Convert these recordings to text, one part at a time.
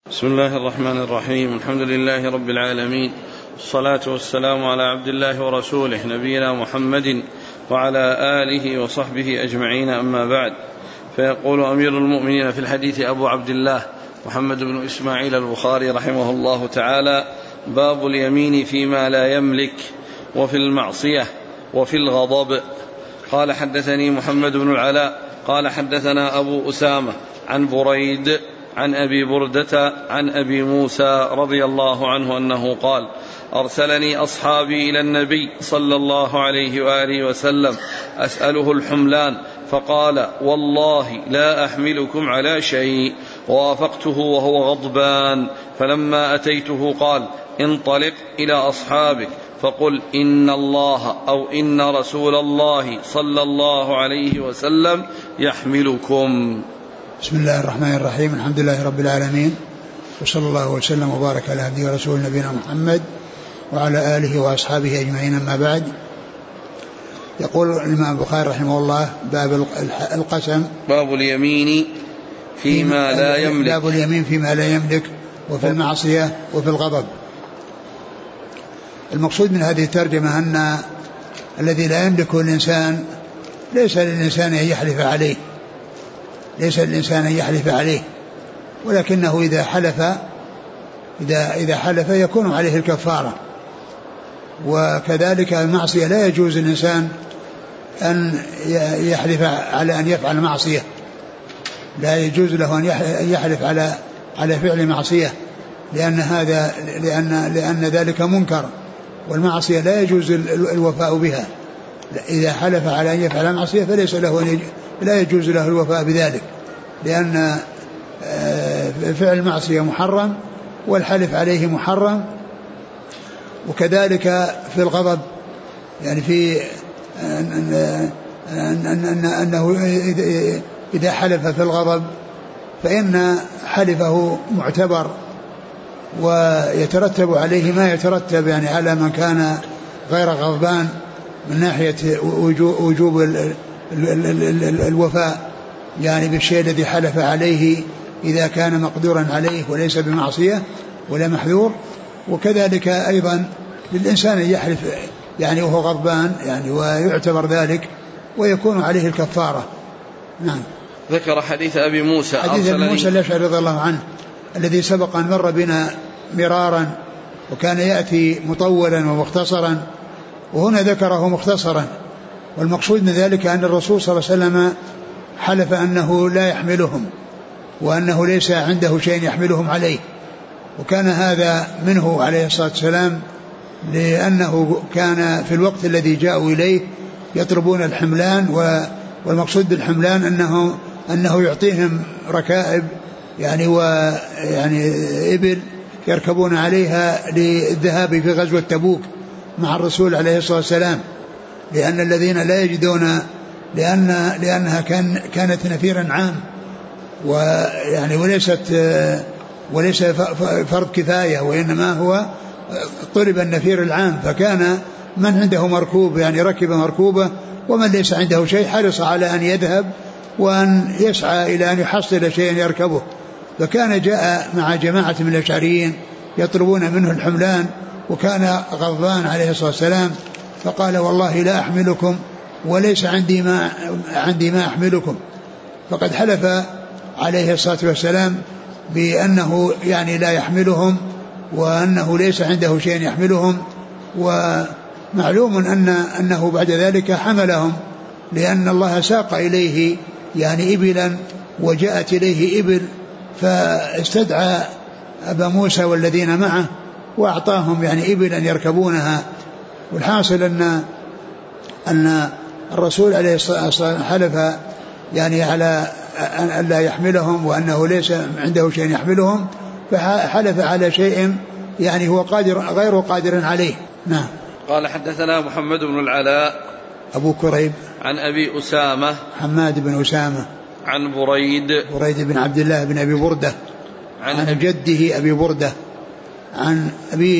بسم الله الرحمن الرحيم. الحمد لله رب العالمين، والصلاة والسلام على عبد الله ورسوله نبينا محمد وعلى آله وصحبه أجمعين، أما بعد. فيقول أمير المؤمنين في الحديث أبو عبد الله محمد بن إسماعيل البخاري رحمه الله تعالى: باب اليمين فيما لا يملك وفي المعصية وفي الغضب. قال: حدثني محمد بن العلاء قال: حدثنا أبو أسامة عن بريد عن أبي بردة عن أبي موسى رضي الله عنه أنه قال: أرسلني أصحابي إلى النبي صلى الله عليه وآله وسلم أسأله الحملان، فقال: والله لا أحملكم على شيء. ووافقته وهو غضبان، فلما أتيته قال: انطلق إلى أصحابك فقل إن الله أو إن رسول الله صلى الله عليه وسلم يحملكم. بسم الله الرحمن الرحيم. الحمد لله رب العالمين، وصلى الله وسلم وبارك على عبده ورسوله نبينا محمد وعلى آله وأصحابه أجمعين، أما بعد. يقول الإمام البخاري رحمه الله: باب القسم، باب اليمين فيما لا يملك، باب اليمين فيما لا يملك وفي المعصية وفي الغضب. المقصود من هذه الترجمة أن الذي لا يملكه الإنسان ليس للإنسان أن يحلف عليه، ليس الإنسان أن يحلف عليه، ولكنه إذا حلف يكون عليه الكفارة. وكذلك المعصية لا يجوز الإنسان أن يحلف على أن يفعل معصية، لا يجوز له أن يحلف على فعل معصية، لأن ذلك منكر، والمعصية لا يجوز الوفاء بها. إذا حلف على أن يفعل معصية فليس له، لا يجوز له الوفاء بذلك، لأن فعل المعصية محرم والحلف عليه محرم. وكذلك في الغضب، يعني في أنه إذا حلف في الغضب فإن حلفه معتبر ويترتب عليه ما يترتب يعني على من كان غير غضبان من ناحية وجوب الوفاء يعني بالشيء الذي حلف عليه إذا كان مقدورا عليه وليس بمعصية ولا محذور. وكذلك أيضا للإنسان أن يحلف يعني وهو غضبان يعني ويعتبر ذلك ويكون عليه الكفارة. نعم. ذكر حديث أبي موسى، حديث أبي موسى الأشعري رضي الله عنه الذي سبق أن مر بنا مرارا، وكان يأتي مطولا ومختصرا، وهنا ذكره مختصرا. والمقصود من ذلك أن الرسول صلى الله عليه وسلم حلف أنه لا يحملهم، وأنه ليس عنده شيء يحملهم عليه، وكان هذا منه عليه الصلاة والسلام، لأنه كان في الوقت الذي جاءوا إليه يطلبون الحملان، والمقصود بالحملان أنه يعطيهم ركائب يعني ويعني إبل يركبون عليها للذهاب في غزوة تبوك مع الرسول عليه الصلاة والسلام، لأن الذين لا يجدون لأنها كانت نفيرا عام، ويعني وليس فرض كفاية، وإنما هو طلب النفير العام. فكان من عنده مركوب يعني ركب مركوبة، ومن ليس عنده شيء حرص على أن يذهب وأن يسعى إلى أن يحصل شيئا يركبه. فكان جاء مع جماعة من الأشعريين يطلبون منه الحملان، وكان غضبان عليه الصلاة والسلام، فقال: والله لا أحملكم وليس عندي ما أحملكم. فقد حلف عليه الصلاة والسلام بأنه يعني لا يحملهم، وأنه ليس عنده شيء يحملهم. ومعلوم أنه بعد ذلك حملهم، لأن الله ساق إليه يعني إبلا، وجاءت إليه إبل، فاستدعى أبا موسى والذين معه وأعطاهم يعني إبلا يركبونها. والحاصل أن الرسول عليه الصلاة والسلام حلف يعني على أن لا يحملهم، وأنه ليس عنده شيء يحملهم، فحلف على شيء يعني هو غير قادر عليه. نعم. قال: حدثنا محمد بن العلاء أبو كريب عن أبي أسامة حماد بن أسامة عن بريد بن عبد الله بن أبي بردة عن جده أبي بردة عن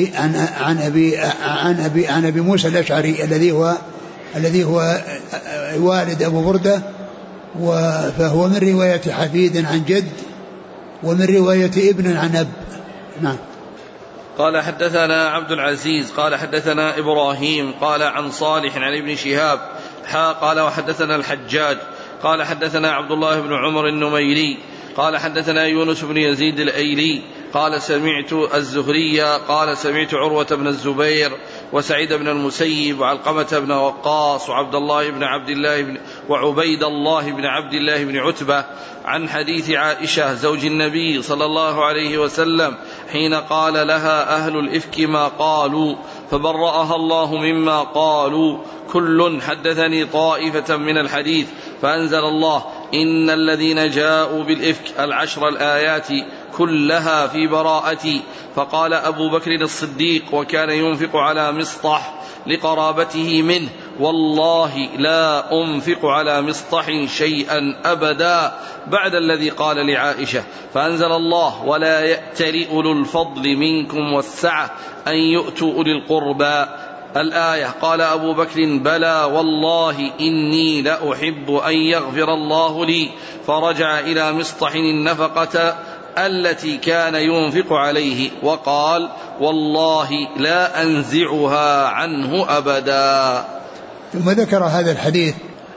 أبي موسى الأشعري الذي هو والد أبو بردة، فهو من رواية حفيد عن جد، ومن رواية ابن عن أب. نعم. قال حدثنا عبد العزيز قال حدثنا إبراهيم قال عن صالح عن ابن شهاب قال وحدثنا الحجاج قال حدثنا عبد الله بن عمر النميري قال حدثنا يونس بن يزيد الأيلي قال سمعت الزهري قال سمعت عروة بن الزبير وسعيد بن المسيب وعلقمة بن وقاص وعبد الله بن عبد الله وعبيد الله بن عبد الله بن عتبة عن حديث عائشة زوج النبي صلى الله عليه وسلم حين قال لها أهل الإفك ما قالوا فبرأها الله مما قالوا كل حدثني طائفة من الحديث فأنزل الله إن الذين جاءوا بالإفك 10 الآيات كلها في براءتي. فقال أبو بكر الصديق وكان ينفق على مصطح لقرابته منه والله لا أنفق على مصطح شيئا أبدا بعد الذي قال لعائشة فأنزل الله ولا يأتل أولو الفضل منكم والسعة أن يؤتوا أولي القربى الآية. قال أبو بكر بلى والله إني لأحب أن يغفر الله لي فرجع إلى مصطح النفقة التي كان ينفق عليه وقال والله لا أنزعها عنه أبدا. ثم ذكر هذا الحديث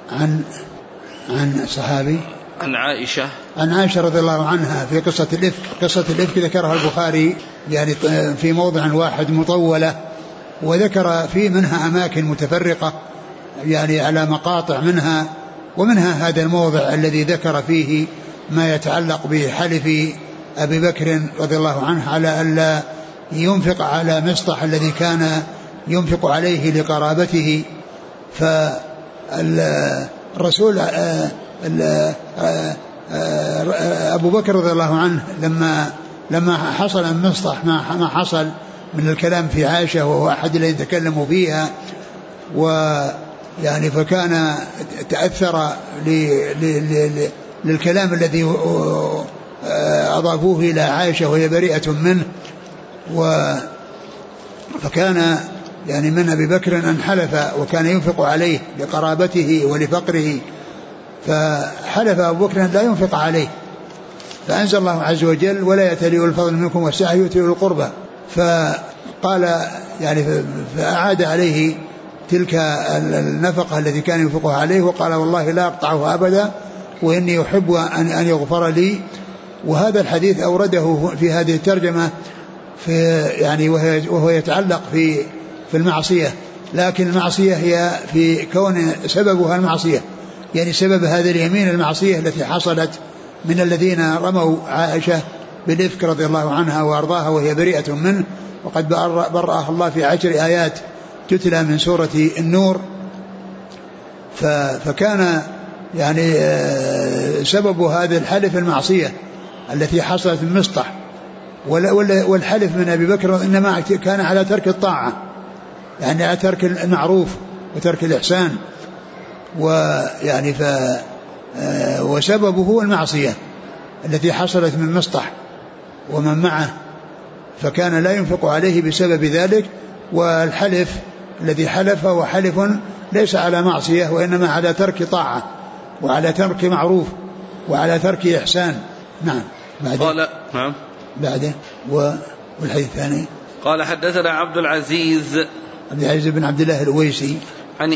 عن صحابي عن عائشة رضي الله عنها في قصة الإفك. قصة الإفك ذكرها البخاري يعني في موضع واحد مطولة وذكر فيه منها أماكن متفرقة يعني على مقاطع منها ومنها هذا الموضع الذي ذكر فيه ما يتعلق بحلف أبي بكر رضي الله عنه على ألا ينفق على مصطح الذي كان ينفق عليه لقرابته. فالرسول أبو بكر رضي الله عنه لما حصل مصطح ما حصل من الكلام في عائشة وهو أحد الذين تكلموا فيها ويعني فكان تأثر للكلام الذي أضافوه إلى عائشة وهي بريئة منه فكان يعني من أبي بكر أن حلف وكان ينفق عليه لقرابته ولفقره فحلف أبو بكر لا ينفق عليه فأنزل الله عز وجل ولا يأتل أولو الفضل منكم والسعة يؤتوا أولي القربى. فقال يعني فأعاد عليه تلك النفقة التي كان ينفقها عليه وقال والله لا أقطعه أبدا وإني أحب أن يغفر لي. وهذا الحديث أورده في هذه الترجمة في يعني وهو يتعلق في المعصية لكن المعصية هي في كون سببها المعصية يعني سبب هذا اليمين المعصية التي حصلت من الذين رموا عائشة بالإفك رضي الله عنها وأرضاها وهي بريئة منه وقد برأها الله في 10 آيات تتلى من سورة النور. فكان يعني سبب هذا الحلف المعصية التي حصلت من مصطح والحلف من أبي بكر إنما كان على ترك الطاعة يعني على ترك المعروف وترك الإحسان ويعني وسببه المعصية التي حصلت من مصطح ومن معه فكان لا ينفق عليه بسبب ذلك. والحلف الذي حلف هو حلف ليس على معصية وإنما على ترك طاعة وعلى ترك معروف وعلى ترك إحسان. نعم. قال نعم بعده والحديث الثاني قال حدثنا عبد العزيز بن عبد الله الأويسي عن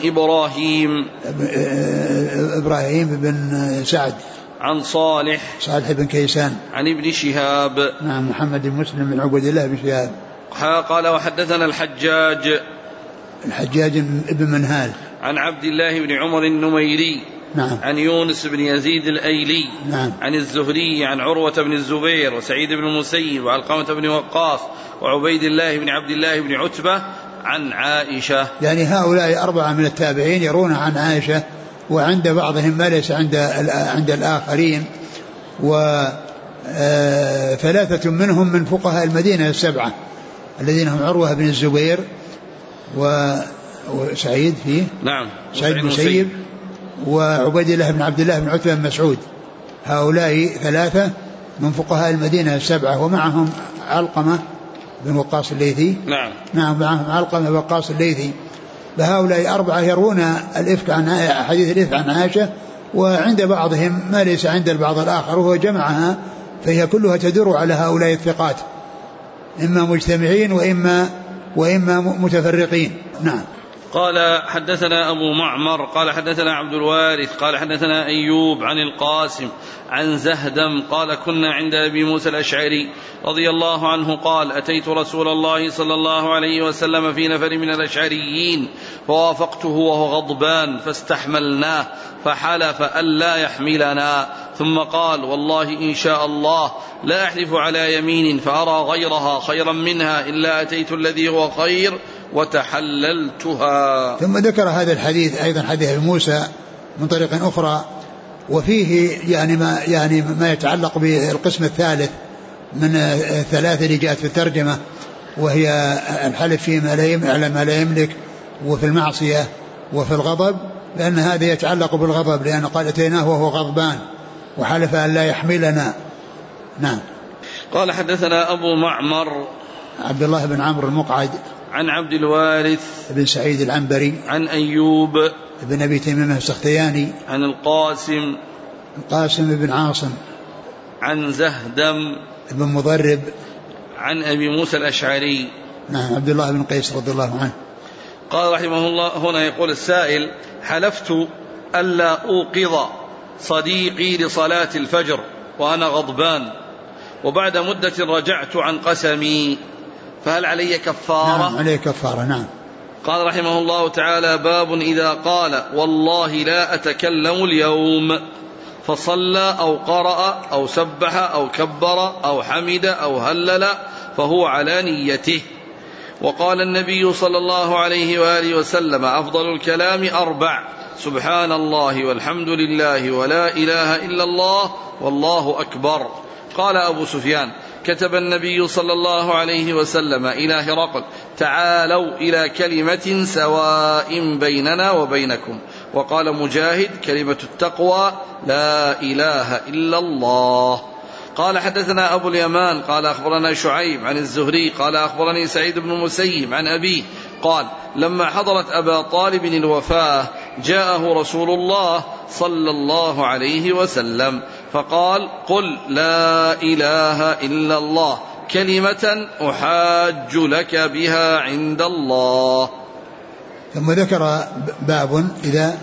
إبراهيم بن سعد عن صالح بن كيسان عن ابن شهاب نعم محمد بن مسلم بن عبد الله بن شهاب قال وحدثنا الحجاج بن منهال عن عبد الله بن عمر النميري نعم. عن يونس بن يزيد الأيلي نعم. عن الزهري عن عروة بن الزبير وسعيد بن المسيب وعلقمة بن وقاص وعبيد الله بن عبد الله بن عتبة عن عائشة. يعني هؤلاء 4 من التابعين يرون عن عائشة وعند بعضهم ما ليس عند الآخرين. 3 منهم من فقهاء المدينة 7 الذين هم عروة بن الزبير وسعيد فيه نعم سعيد بن المسيب وعبيد الله بن عبد الله بن عتبة بن مسعود. هؤلاء 3 من فقهاء المدينة 7 ومعهم علقمة بن وقاص الليثي. نعم معهم علقمة بن وقاص الليثي. فهؤلاء 4 يرون الإفك عن حديث الإفك عن عائشة وعند بعضهم ما ليس عند البعض الآخر وهو جمعها فهي كلها تدور على هؤلاء الثقات، إما مجتمعين وإما متفرقين. نعم. قال حدثنا أبو معمر قال حدثنا عبد الوارث قال حدثنا أيوب عن القاسم عن زهدم قال كنا عند أبي موسى الأشعري رضي الله عنه قال أتيت رسول الله صلى الله عليه وسلم في نفر من الأشعريين فوافقته وهو غضبان فاستحملناه فحلف ألا يحملنا ثم قال والله إن شاء الله لا أحلف على يمين فأرى غيرها خيرا منها إلا أتيت الذي هو خير وتحللتها. ثم ذكر هذا الحديث أيضا حديث أبي موسى من طريق أخرى وفيه يعني ما يتعلق بالقسم الثالث من الثلاثة اللي جاءت في الترجمة، وهي الحلف فيما ما لا يملك وفي المعصية وفي الغضب، لأن هذا يتعلق بالغضب، لأنه قال أتيناه وهو غضبان وحلف أن لا يحملنا. نعم. قال حدثنا أبو معمر عبد الله بن عمرو المقعد عن عبد الوارث بن سعيد العنبري عن أيوب بن أبي تميمة السختياني عن القاسم بن عاصم عن زهدم بن مضرب عن أبي موسى الأشعري. نعم. عبد الله بن قيس رضي الله عنه. قال رحمه الله هنا يقول السائل حلفت ألا أوقظ صديقي لصلاة الفجر وأنا غضبان وبعد مدة رجعت عن قسمي فهل علي كفارة؟ نعم عليه كفارة. نعم. قال رحمه الله تعالى باب إذا قال والله لا أتكلم اليوم فصلى أو قرأ أو سبح أو كبر أو حمد أو هلل فهو على نيته. وقال النبي صلى الله عليه وآله وسلم أفضل الكلام 4 سبحان الله والحمد لله ولا إله إلا الله والله أكبر. قال أبو سفيان كتب النبي صلى الله عليه وسلم إلى هرقل تعالوا إلى كلمة سواء بيننا وبينكم. وقال مجاهد كلمة التقوى لا إله إلا الله. قال حدثنا أبو اليمان قال أخبرنا شعيب عن الزهري قال أخبرني سعيد بن المسيب عن أبيه قال لما حضرت أبا طالب الوفاة جاءه رسول الله صلى الله عليه وسلم فقال قل لا إله إلا الله كلمة أحاج لك بها عند الله. ثم ذكر باب إذا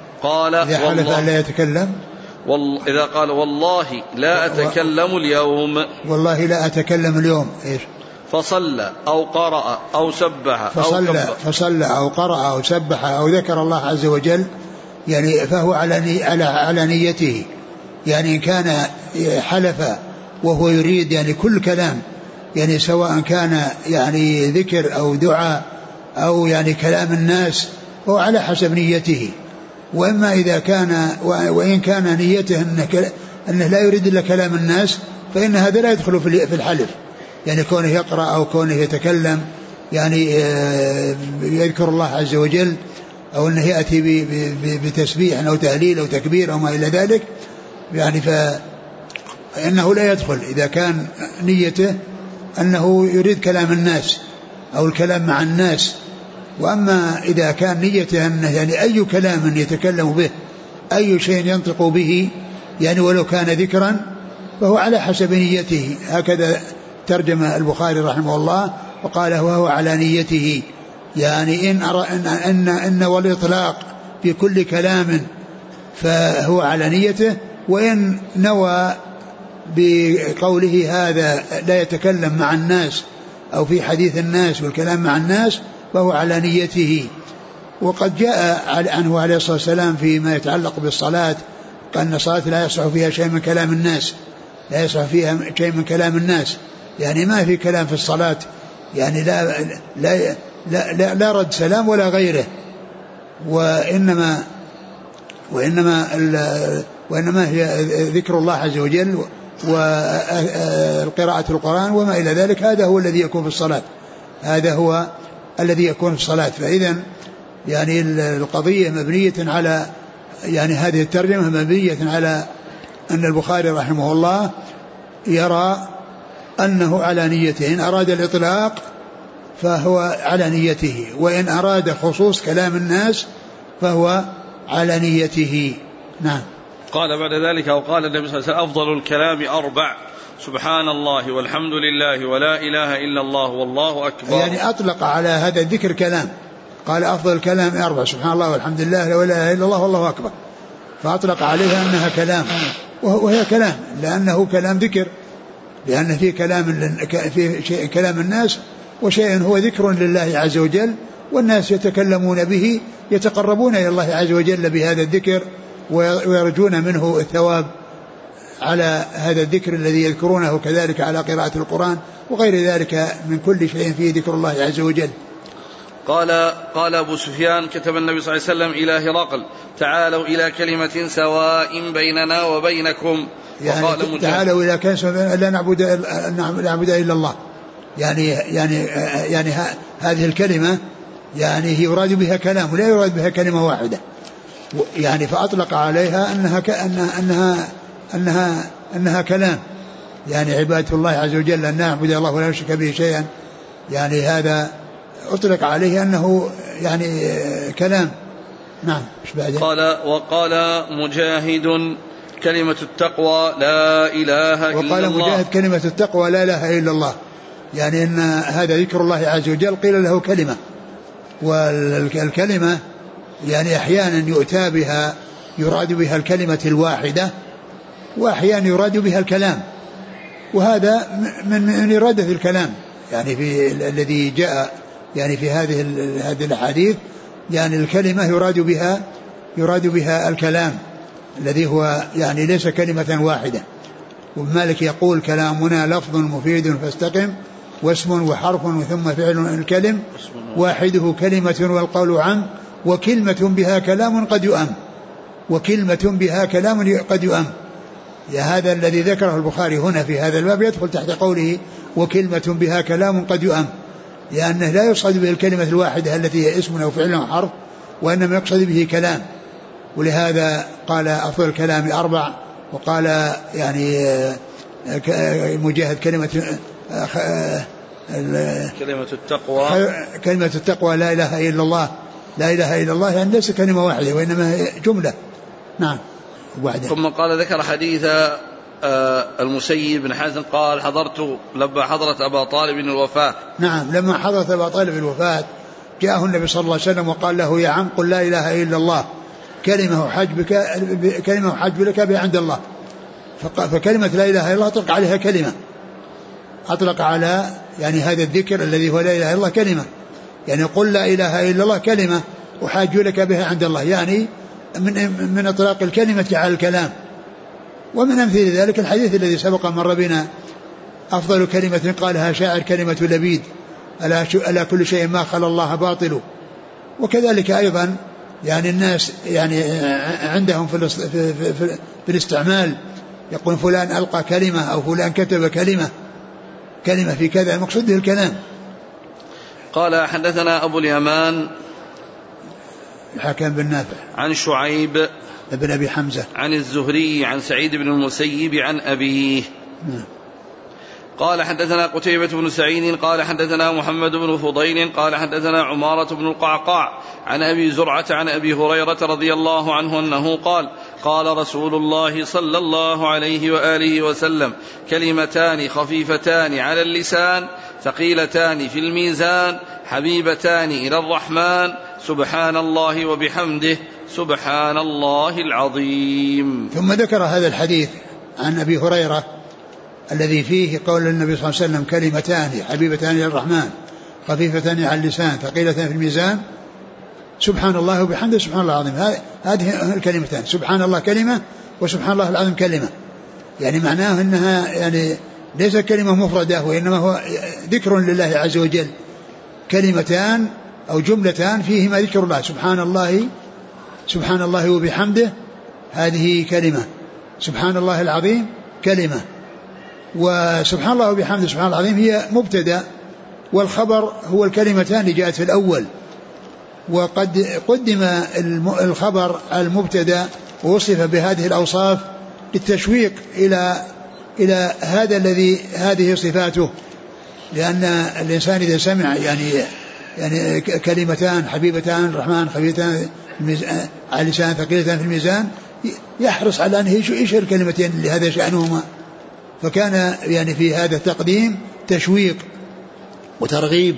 حلف أن لا يتكلم إذا قال والله لا أتكلم اليوم والله لا أتكلم اليوم إيش فصلى أو قرأ أو سبح فصلى أو قرأ أو سبح أو ذكر الله عز وجل يعني فهو على نيته. يعني إن كان حلف وهو يريد يعني كل كلام يعني سواء كان يعني ذكر أو دعاء أو يعني كلام الناس هو على حسب نيته. وإما إذا كان وإن كان نيته أنه لا يريد إلا كلام الناس فإن هذا لا يدخل في الحلف. يعني كونه يقرأ أو كونه يتكلم يعني يذكر الله عز وجل أو أنه يأتي بتسبيح أو تهليل أو تكبير أو ما إلى ذلك يعني فإنه لا يدخل إذا كان نيته أنه يريد كلام الناس أو الكلام مع الناس. وأما إذا كان نيته أنه يعني أي كلام يتكلم به أي شيء ينطق به يعني ولو كان ذكرا فهو على حسب نيته. هكذا ترجم البخاري رحمه الله وقال وهو على نيته. يعني إن والإطلاق في كل كلام فهو على نيته. وإن نوى بقوله هذا لا يتكلم مع الناس أو في حديث الناس والكلام مع الناس فهو على نيته. وقد جاء عنه عليه الصلاة والسلام فيما يتعلق بالصلاة أن الصلاة لا يصح فيها شيء من كلام الناس لا يصح فيها شيء من كلام الناس. يعني ما في كلام في الصلاة يعني لا رد سلام ولا غيره. وإنما هي ذكر الله عز وجل وقراءة القرآن وما إلى ذلك. هذا هو الذي يكون في الصلاة فإذا يعني القضية مبنية على يعني هذه الترجمة مبنية على أن البخاري رحمه الله يرى أنه على نيته. إن أراد الإطلاق فهو على نيته وإن أراد خصوص كلام الناس فهو على نيته. نعم. قال بعد ذلك وقال النبي صلى الله عليه وسلم أفضل الكلام 4 سبحان الله والحمد لله ولا إله إلا الله والله أكبر. يعني أطلق على هذا الذكر كلام، قال أفضل الكلام 4 سبحان الله والحمد لله ولا إله إلا الله والله أكبر، فأطلق عليها أنها كلام، وهي كلام لأنه كلام ذكر، لأن في كلام الناس وشيء هو ذكر لله عز وجل، والناس يتكلمون به يتقربون إلى الله عز وجل بهذا الذكر ويرجون منه الثواب على هذا الذكر الذي يذكرونه، كذلك على قراءة القرآن وغير ذلك من كل شيء فيه ذكر الله عز وجل. قال أبو سفيان كتب النبي صلى الله عليه وسلم إلى هرقل تعالوا إلى كلمة سواء بيننا وبينكم، يعني تعالوا إلى كلمة لا نعبد إلا الله، يعني هذه الكلمة يعني يراد بها كلام ولا يراد بها كلمة واحدة، يعني فأطلق عليها أنها كلام، يعني عبادة الله عز وجل أن نعبد الله ولا نشرك به شيئا، يعني هذا أطلق عليه أنه يعني كلام. نعم. وقال مجاهد كلمة التقوى لا إله إلا الله. وقال مجاهد كلمة التقوى لا إله إلا الله، يعني أن هذا ذكر الله عز وجل قيل له كلمة، والكلمة يعني أحيانا يؤتى بها يراد بها الكلمة الواحدة، وأحيانا يراد بها الكلام، وهذا من إرادة الكلام، يعني في الذي جاء يعني في هذه الأحاديث، يعني الكلمة يراد بها الكلام الذي هو يعني ليس كلمة واحدة. ومالك يقول كلامنا لفظ مفيد فاستقم، واسم وحرف ثم فعل الكلم، واحده كلمة والقول عام، وكلمة بها كلام قد يؤم، وكلمة بها كلام قد يؤم. يا هذا الذي ذكره البخاري هنا في هذا الباب يدخل تحت قوله وكلمة بها كلام قد يؤم، لأنه لا يقصد به الكلمة الواحدة التي هي اسم أو فعل أو حرف، وإنما يقصد به كلام. ولهذا قال أفضل الكلام 4، وقال يعني مجاهد كلمة التقوى لا إله إلا الله، لا إله إلا الله يعني ليس كلمة واحدة وإنما جملة. نعم. ثم قال ذكر حديث المسيب بن حزن قال لما حضرت أبا طالب الوفاة. نعم، لما حضرت أبا طالب الوفاة جاءه النبي صلى الله عليه وسلم وقال له يا عم قل لا إله إلا الله كلمة حج لك بها عند الله. فكلمة لا إله إلا الله أطلق عليها كلمة، أطلق على يعني هذا الذكر الذي هو لا إله إلا الله كلمة، يعني قل لا إله إلا الله كلمة أحاج لك بها عند الله، يعني من إطلاق الكلمة على الكلام. ومن أمثل ذلك الحديث الذي سبق مر بنا أفضل كلمة قالها شاعر كلمة لبيد ألا كل شيء ما خلا الله باطل. وكذلك أيضا يعني الناس يعني عندهم في الاستعمال يقول فلان ألقى كلمة أو فلان كتب كلمة في كذا، المقصود به الكلام. قال حدثنا أبو اليمان الحكم بن نافع عن شعيب ابن أبي حمزة عن الزهري عن سعيد بن المسيب عن أبيه. قال حدثنا قتيبة بن سعيد قال حدثنا محمد بن فضيل قال حدثنا عمارة بن القعقاع عن أبي زرعة عن أبي هريرة رضي الله عنه أنه قال قال رسول الله صلى الله عليه وآله وسلم كلمتان خفيفتان على اللسان ثقيلتان في الميزان حبيبتان إلى الرحمن سبحان الله وبحمده سبحان الله العظيم. ثم ذكر هذا الحديث عن أبي هريرة الذي فيه قول النبي صلى الله عليه وسلم كلمتان حبيبتان إلى الرحمن خفيفتان على اللسان ثقيلتان في الميزان سبحان الله وبحمده سبحان الله العظيم. هذه الكلمتان سبحان الله كلمة وسبحان الله العظيم كلمة، يعني معناه أنها يعني ليس كلمة مفردة وإنما هو ذكر لله عز وجل، كلمتان أو جملتان فيهما ذكر الله. سبحان الله وبحمده هذه كلمة، سبحان الله العظيم كلمة. وسبحان الله وبحمده سبحان الله العظيم هي مبتدأ، والخبر هو الكلمتان اللي جاءت في الأول، وقد قدم الخبر على المبتدأ ووصف بهذه الأوصاف للتشويق إلى هذا الذي هذه صفاته، لأن الإنسان إذا سمع يعني كلمتان حبيبتان الرحمن خفيفتان على اللسان ثقيلتان في الميزان يحرص على أن إيش الكلمتين اللي هذا شأنهما، فكان يعني في هذا التقديم تشويق وترغيب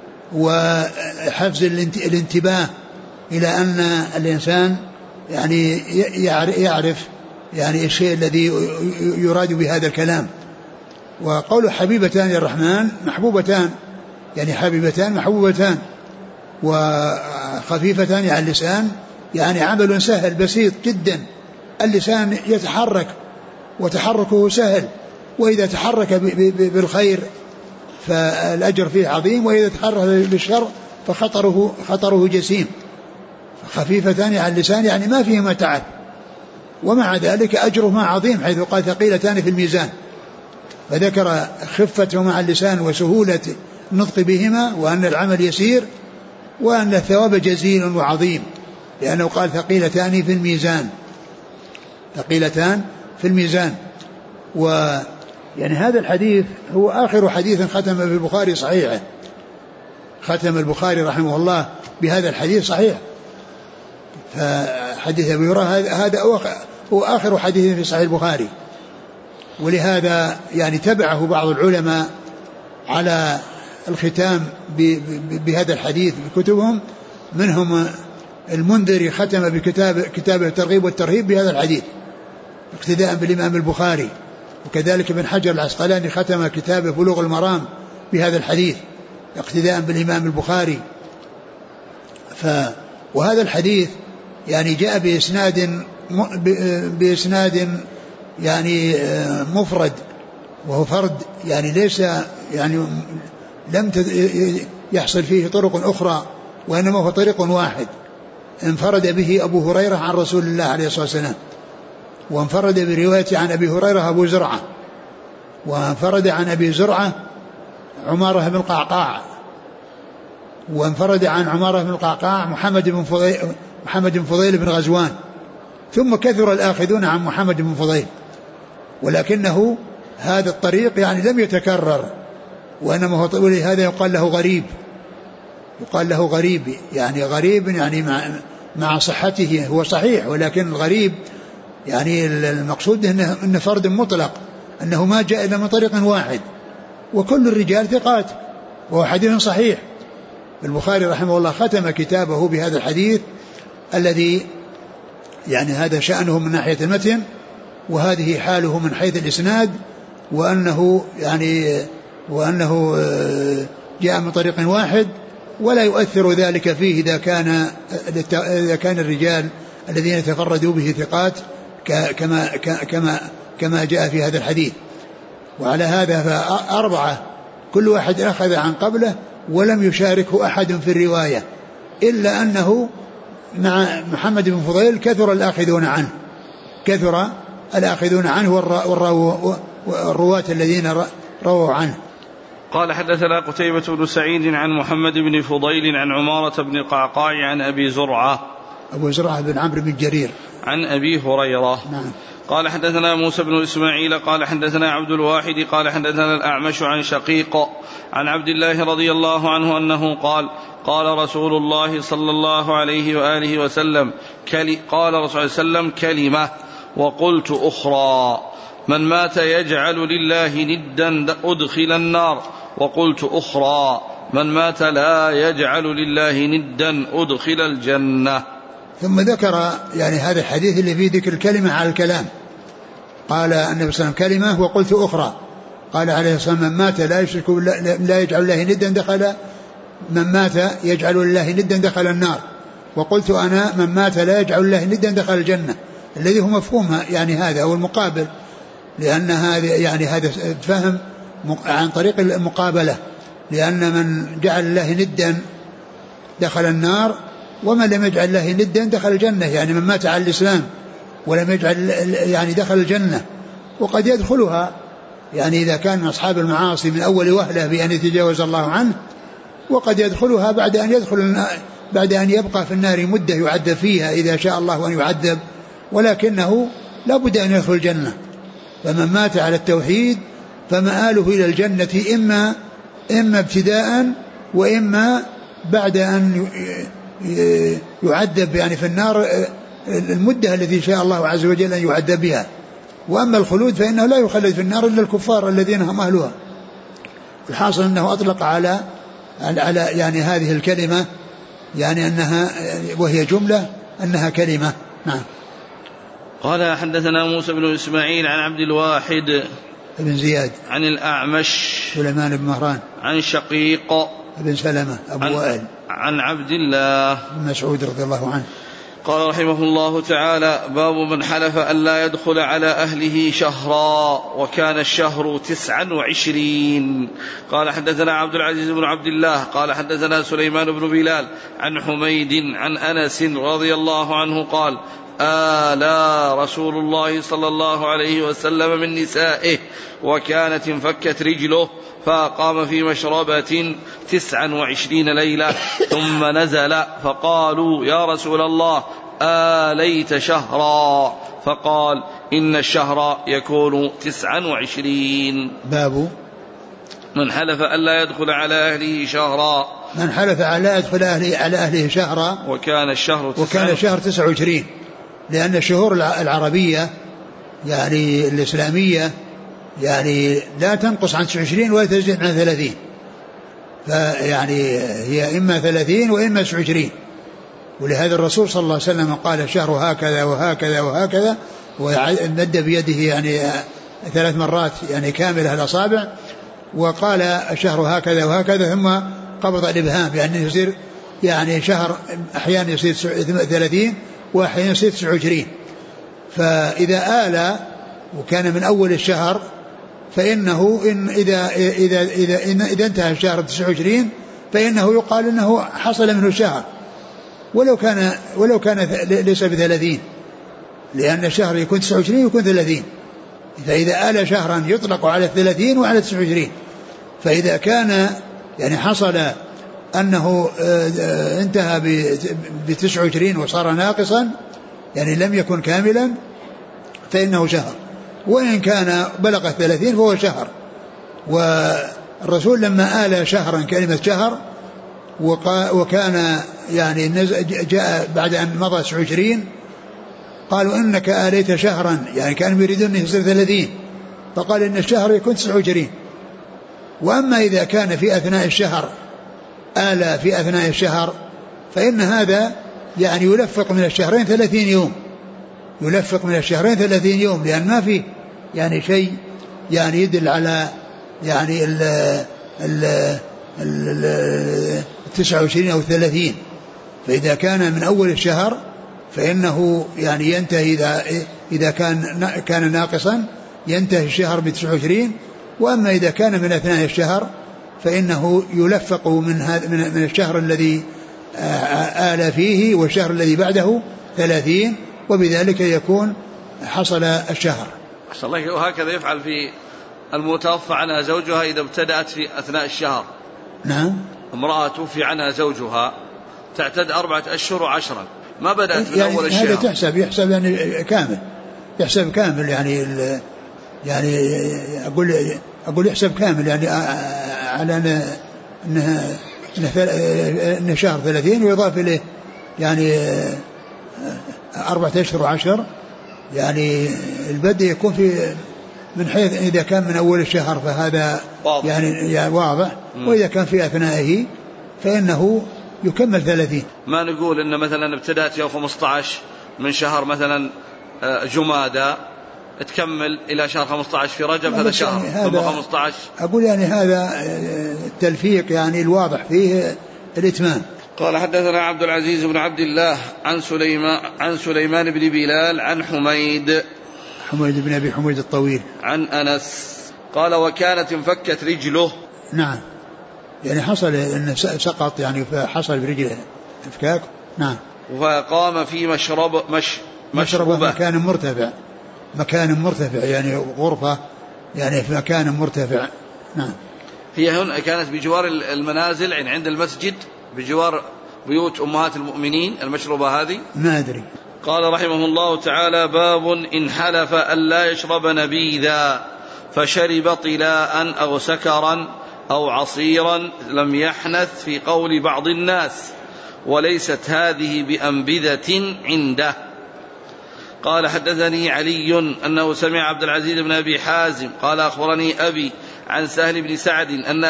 وحفز الانتباه إلى أن الإنسان يعني يعرف يعني الشيء الذي يراد بهذا الكلام. وقول حبيبتان الرحمن محبوبتان، يعني حبيبتان محبوبتان، وخفيفتان على اللسان، يعني عمل سهل بسيط جدا. اللسان يتحرك وتحركه سهل، وإذا تحرك بالخير فالأجر فيه عظيم، وإذا تحرك بالشر فخطره جسيم. خفيفتان على اللسان يعني ما فيهما تعب، ومع ذلك أجرهما عظيم، حيث قال ثقيلتان في الميزان، فذكر خفتهما على اللسان وسهولة النطق بهما، وأن العمل يسير، وأن الثواب جزيل وعظيم، لأنه قال ثقيلتان في الميزان، ثقيلتان في الميزان. ويعني هذا الحديث هو آخر حديث ختم في البخاري صحيحه، ختم البخاري رحمه الله بهذا الحديث صحيح. فحديث أبي هريرة هذا هو آخر حديث في صحيح البخاري، ولهذا يعني تبعه بعض العلماء على الختام بهذا الحديث بكتبهم، منهم المنذري ختم كتاب الترغيب والترهيب بهذا الحديث اقتداء بالإمام البخاري، وكذلك ابن حجر العسقلاني ختم كتاب بلوغ المرام بهذا الحديث اقتداء بالإمام البخاري. وهذا الحديث يعني جاء بإسناد يعني مفرد، وهو فرد، يعني ليس يعني لم يحصل فيه طرق أخرى، وإنما هو طريق واحد انفرد به أبو هريرة عن رسول الله عليه الصلاة والسلام، وانفرد برواية عن أبي هريرة أبو زرعة، وانفرد عن أبي زرعة عمارة بن القعقاع، وانفرد عن عمارة بن القعقاع محمد بن فضيل بن غزوان، ثم كثر الآخذون عن محمد بن فضيل، ولكنه هذا الطريق يعني لم يتكرر، وإنما هو ولهذا يقال له غريب، يقال له غريب، يعني غريب يعني مع صحته هو صحيح، ولكن الغريب يعني المقصود إنه فرد مطلق، أنه ما جاء إلا من طريق واحد، وكل الرجال ثقات، وهو حديث صحيح. البخاري رحمه الله ختم كتابه بهذا الحديث الذي يعني هذا شأنه من ناحية المتن، وهذه حاله من حيث الإسناد، وأنه جاء من طريق واحد، ولا يؤثر ذلك فيه إذا كان الرجال الذين تفردوا به ثقات كما جاء في هذا الحديث. وعلى هذا فأربعة كل واحد أخذ عن قبله ولم يشاركه أحد في الرواية، إلا أنه مع محمد بن فضيل كثر الآخذون عنه والرواة الذين رووا عنه. قال حدثنا قتيبة بن سعيد عن محمد بن فضيل عن عمارة بن القعقاع عن أبي زرعة بن عمرو بن جرير عن أبي هريرة. نعم. قال حدثنا موسى بن إسماعيل قال حدثنا عبد الواحد قال حدثنا الأعمش عن شقيق عن عبد الله رضي الله عنه أنه قال رسول الله صلى الله عليه وآله وسلم قال رسول الله صلى الله عليه وسلم كلمة وقلت أخرى: من مات يجعل لله ندا أدخل النار. وقلت أخرى: من مات لا يجعل لله ندا أدخل الجنة. ثم ذكر يعني هذا الحديث اللي فيه ذكر الكلمة على الكلام. قال النبي صلى الله عليه وسلم كلمة وقلت أخرى. قال عليه الصلاة والسلام: من مات لا يجعل الله ندا من مات يجعل لله ندا دخل النار. وقلت أنا: من مات لا يجعل الله ندا دخل الجنة، الذي هو مفهومها يعني هذا هو المقابل، لأن هذا يعني هذا فهم عن طريق المقابلة، لأن من جعل الله ندا دخل النار، ومن لم يجعل الله ندا دخل الجنة، يعني من مات على الإسلام ولم يجعل يعني دخل الجنة. وقد يدخلها يعني إذا كان من أصحاب المعاصي من أول وهلة بأن يتجاوز الله عنه، وقد يدخلها بعد أن يبقى في النار مدة يعذب فيها إذا شاء الله أن يعذب، ولكنه لا بد أن يدخل الجنة. فمن مات على التوحيد فمآله إلى الجنة إما ابتداء وإما بعد أن يعذب يعني في النار المدة التي شاء الله عز وجل أن يعذب بها. وأما الخلود فإنه لا يخلد في النار إلا الكفار الذين هم أهلها. الحاصل أنه أطلق على يعني هذه الكلمة يعني أنها وهي جملة أنها كلمة. نعم. قال حدثنا موسى بن إسماعيل عن عبد الواحد بن زياد عن الأعمش سليمان بن مهران عن شقيق بن سلمة أبو وائل عن عبد الله بن مسعود رضي الله عنه قال رحمه الله تعالى: باب من حلف أن لا يدخل على أهله شهرا وكان الشهر 29. قال حدثنا عبد العزيز بن عبد الله قال حدثنا سليمان بن بلال عن حميد عن أنس رضي الله عنه قال: آلى رسول الله صلى الله عليه وسلم من نسائه وكانت انفكت رجله فقام في مشربة 29 ليلة ثم نزل فقالوا: يا رسول الله آليت شهرا؟ فقال: إن الشهر يكون 29. باب من حلف أن لا يدخل على أهله شهرا، من حلف أن لا يدخل على أهله شهرا وكان الشهر 29، لأن الشهور العربية يعني الإسلامية يعني لا تنقص عن 29 ولا تزيد عن 30، فيعني هي إما 30 وإما 29. ولهذا الرسول صلى الله عليه وسلم قال: الشهر هكذا وهكذا وهكذا، ومد بيده يعني 3 مرات يعني كاملة الأصابع، وقال: الشهر هكذا وهكذا، ثم قبض الإبهام، يعني يصير يعني شهر أحيانا يصير 30 وأحيانا يصير 29. فإذا آل وكان من أول الشهر فإنه إذا انتهى الشهر 29 فإنه يقال إنه حصل منه الشهر، ولو كان ليس ب30، لأن الشهر يكون 29 يكون 30. فإذا آل شهرا يطلق على 30 وعلى 29. فإذا كان يعني حصل أنه انتهى ب29 وصار ناقصا يعني لم يكن كاملا فإنه شهر، وإن كان بلغ 30 فهو شهر. والرسول لما آل شهرا كلمة شهر وكان يعني جاء بعد أن مضى 29 قالوا: إنك آليت شهرا، يعني كانوا يريدون أن يصير 30، فقال: إن الشهر يكون 29. وأما إذا كان في أثناء الشهر آل في أثناء الشهر فإن هذا يعني يلفق من الشهرين 30 يوم، يلفق من الشهرين 30 يوم، لأن ما في يعني شيء يعني يدل على يعني ال 29 أو 30. فإذا كان من أول الشهر فإنه يعني ينتهي إذا كان ناقصا ينتهي الشهر ب29. وأما إذا كان من أثناء الشهر فإنه يلفق من الشهر الذي آل فيه والشهر الذي بعده 30، وبذلك يكون حصل الشهر. وهكذا يفعل في المتوفى عنها زوجها إذا ابتدأت في أثناء الشهر. نعم. امرأة توفي عنها زوجها تعتد 4 أشهر وعشرا، ما بدأت من أول الشهر. هذا يحسب يعني كامل، يحسب كامل يعني أقول يحسب كامل يعني على أنه شهر 30 ويضاف إليه يعني 4 أشهر وعشر، يعني البدء يكون في من حيث إذا كان من أول الشهر فهذا واضح. يعني واضح. وإذا كان في أثنائه فإنه يكمل 30. ما نقول إن مثلا ابتدأت يوم 15 من شهر مثلا جمادى تكمل إلى شهر 15 في رجب، هذا شهر ثم 15. أقول يعني هذا التلفيق يعني الواضح فيه الإتمام. قال حدثنا عبد العزيز بن عبد الله عن سليمان بن بلال عن حميد بن أبي حميد الطويل عن أنس قال: وكانت انفكت رجله. نعم، يعني حصل أن سقط يعني فحصل برجله انفكاك. نعم. وقام في مشربة مكان مرتفع يعني غرفة يعني في مكان مرتفع. نعم. هي هنا كانت بجوار المنازل عند المسجد، بجوار بيوت أمهات المؤمنين المشربة هذه، ما أدري. قال رحمه الله تعالى: باب إن حلف أن لا يشرب نبيذا فشرب طلاء أو سكرا أو عصيرا لم يحنث في قول بعض الناس، وليست هذه بأنبذة عنده. قال حدثني علي أنه سمع عبد العزيز بن أبي حازم قال أخبرني أبي عن سهل بن سعد أن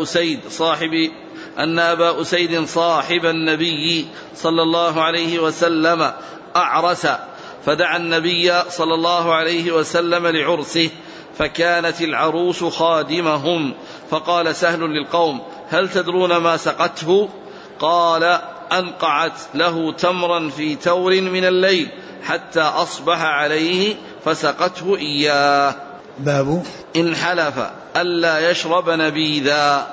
أبا أسيد صاحب النبي صلى الله عليه وسلم أعرس فدعا النبي صلى الله عليه وسلم لعرسه فكانت العروس خادمهم فقال سهل للقوم هل تدرون ما سقته؟ قال أنقعت له تمرا في تور من الليل حتى أصبح عليه فسقته إياه. باب إن حلف ألا يشرب نبيذا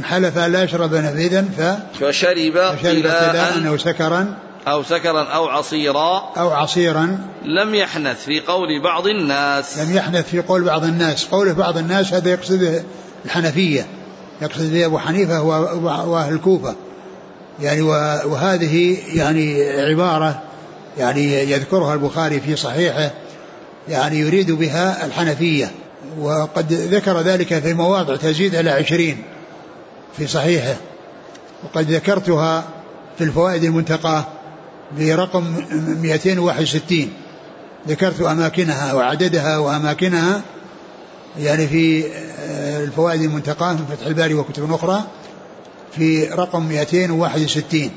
فشرب إلى أو سكرا أو عصيرا لم يحنث في قول بعض الناس. قوله بعض الناس هذا يقصد الحنفية، يقصد أبو حنيفة وأهل الكوفة يعني. وهذه يعني عبارة يعني يذكرها البخاري في صحيحه يعني يريد بها الحنفية، وقد ذكر ذلك في مواضع تزيد على 20 في صحيحه، وقد ذكرتها في الفوائد المنتقاه برقم 261. ذكرت أماكنها وعددها وأماكنها يعني في الفوائد المنتقاه من فتح الباري وكتب أخرى في رقم 261.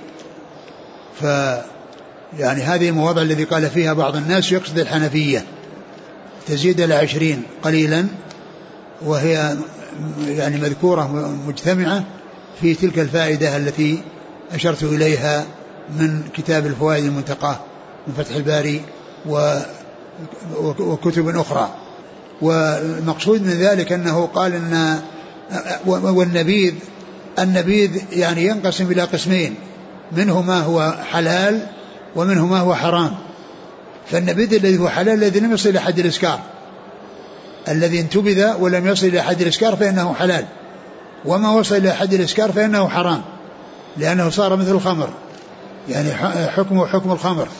يعني هذه المواضع الذي قال فيها بعض الناس يقصد الحنفية تزيد على 20 قليلا، وهي يعني مذكورة مجتمعة في تلك الفائدة التي أشرت إليها من كتاب الفوائد المنتقاه من فتح الباري وكتب أخرى. والمقصود من ذلك أنه قال أن النبيذ يعني ينقسم إلى قسمين، منه ما هو حلال ومنه ما هو حرام. فالنبيذ الذي هو حلال الذي لم يصل إلى حد الإسكار، الذي انتبذ ولم يصل إلى حد الإسكار فإنه حلال، وما وصل إلى حد الإسكار فإنه حرام، لأنه صار مثل الخمر يعني حكمه حكم الخمر.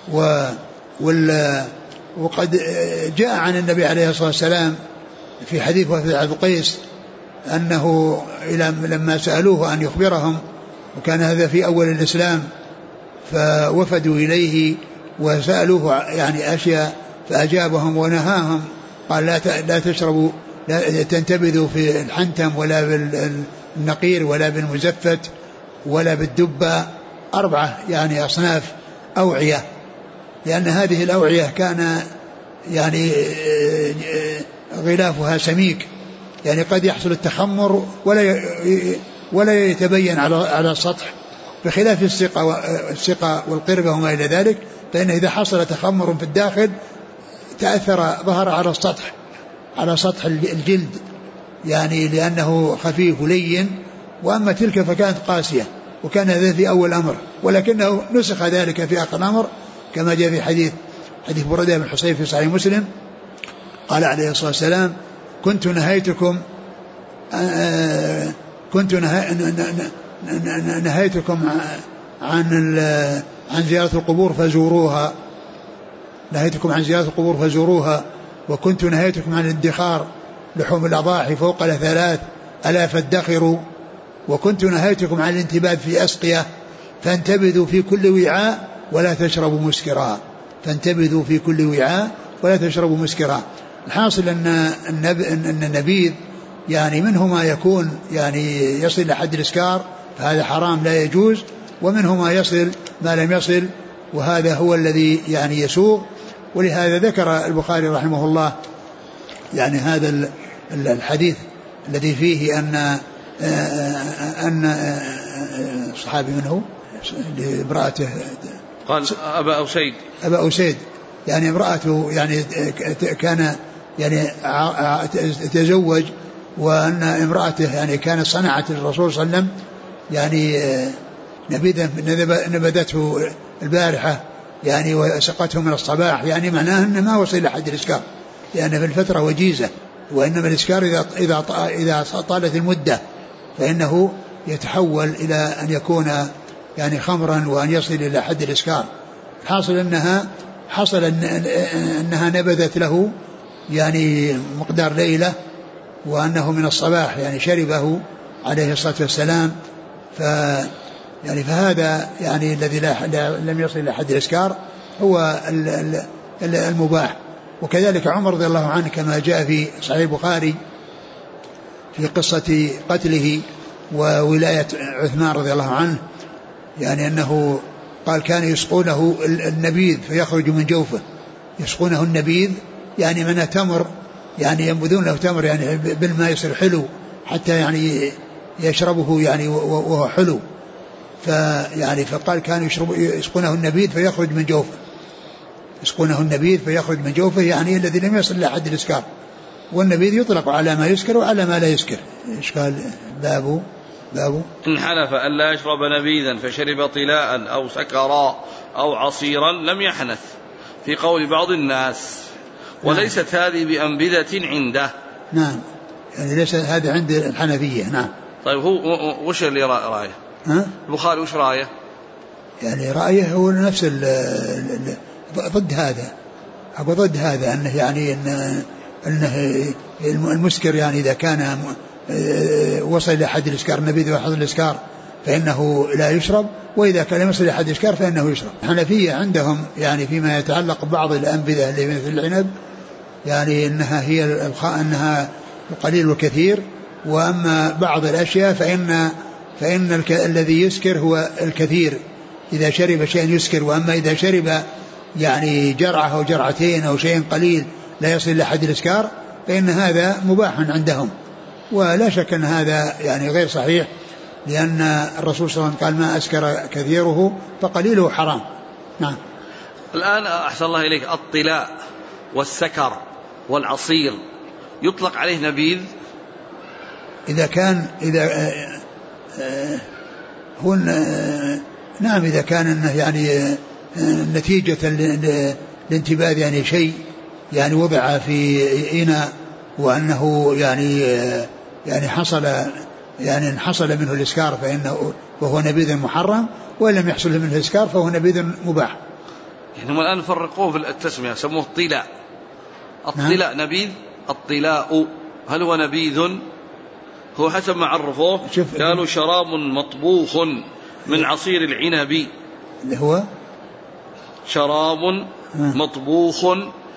وقد جاء عن النبي عليه الصلاة والسلام في حديث وفد عبد القيس أنه لما سألوه أن يخبرهم، وكان هذا في أول الإسلام، فوفدوا إليه وسألوه يعني أشياء فأجابهم ونهاهم، قال لا تشربوا، لا تنتبذوا في الحنتم ولا بالنقير ولا بالمزفت ولا بالدبة، 4 يعني أصناف أوعية، لأن هذه الأوعية كان يعني غلافها سميك، يعني قد يحصل التخمر ولا يتبين على السطح، بخلاف السقة والقربة وما إلى ذلك، فإن إذا حصل تخمر في الداخل تأثر ظهر على سطح الجلد يعني لأنه خفيف لين، وأما تلك فكانت قاسية، وكان هذا في أول أمر، ولكنه نسخ ذلك في آخر الأمر كما جاء في حديث بردة بن حصيب في صحيح مسلم قال عليه الصلاة والسلام كنت نهيتكم عن زيارة القبور فزوروها، نهيتكم عن زيارة القبور فزوروها، وكنت نهيتكم عن الادخار لحوم الأضاحي فوق 3 ألا فادخروا، وكنت نهيتكم عن الانتباذ في أسقية فانتبذوا في كل وعاء ولا تشربوا مسكرا، فانتبذوا في كل وعاء ولا تشربوا مسكرا. الحاصل أن النبيذ يعني منه ما يكون يعني يصل إلى حد الإسكار فهذا حرام لا يجوز، ومنه ما يصل ما لم يصل وهذا هو الذي يعني يسوغ. ولهذا ذكر البخاري رحمه الله يعني هذا الحديث الذي فيه أن صحابي منه لامرأته قال أبا أسيد يعني امرأته يعني كان يعني تزوج، وأن امرأته يعني كانت صنعت الرسول صلى الله عليه وسلم يعني نبذته البارحة يعني وسقته من الصباح، يعني معناه أنه ما وصل إلى حد الإسكار، لأن في الفترة وجيزة، وإنما الإسكار إذا طالت المدة فإنه يتحول إلى أن يكون يعني خمرا وأن يصل إلى حد الإسكار. حصل أنها نبذت له يعني مقدار ليلة، وأنه من الصباح يعني شربه عليه الصلاة والسلام، فهذا يعني الذي لم يصل إلى حد الإسكار هو المباح. وكذلك عمر رضي الله عنه كما جاء في صحيح البخاري في قصة قتله وولاية عثمان رضي الله عنه، يعني أنه قال كان يسقونه النبيذ فيخرج من جوفه. يسقونه النبيذ يعني من تمر، يعني ينبذون له تمر يعني بالماء يصير حلو حتى يعني يشربه يعني وهو حلو. فيعني فقال كان يسقونه النبيذ فيخرج من جوفه. يسقونه النبيذ فيخرج من جوفه يعني الذي لم يصل إلى حد الإسكار. والنبيذ يطلق على ما يسكر وعلى ما لا يسكر. إشكال بابه إن حلف أن لا يشرب نبيذا فشرب طلاء أو سكرا أو عصيرا لم يحنث في قول بعض الناس، وليست هذه بأنبذة عنده. نعم، يعني ليس هذا عند الحنفية. نعم. طيب هو وش اللي رأيه؟ البخاري وش رأيه؟ يعني رأيه هو نفس ضد هذا، أقول ضد هذا، أنه يعني أنه المسكر يعني إذا كان وصل إلى حد الإسكار، النبيذ وحد الإسكار، فإنه لا يشرب، وإذا كان لم يصل إلى حد الإسكار فإنه يشرب. الحنفية عندهم يعني فيما يتعلق ببعض الأنبذة اللي مثل العنب يعني أنها القليل والكثير، وأما بعض الأشياء فإن الذي يسكر هو الكثير إذا شرب شيء يسكر. وأما إذا شرب يعني جرعة أو جرعتين أو شيء قليل لا يصل إلى حد الإسكار فإن هذا مباح عندهم. ولا شك أن هذا يعني غير صحيح، لأن الرسول صلى الله عليه وسلم قال ما أسكر كثيره فقليله حرام. نعم. الآن أحسن الله إليك، الطلاء والسكر والعصير يطلق عليه نبيذ إذا كان نعم، إذا كان إنه يعني نتيجة لانتباذ يعني شيء يعني وضع في إناء وأنه يعني حصل منه الإسكار فهو نبيذ محرم، وإن لم يحصل منه الإسكار فهو نبيذ مباح. يعني هم الآن فرقوه في التسمية، سموه الطلاء. الطلاء نبيذ، الطلاء هل هو نبيذ؟ هو حسب ما عرفوه قالوا شراب مطبوخ من عصير العنب، اللي هو شراب مطبوخ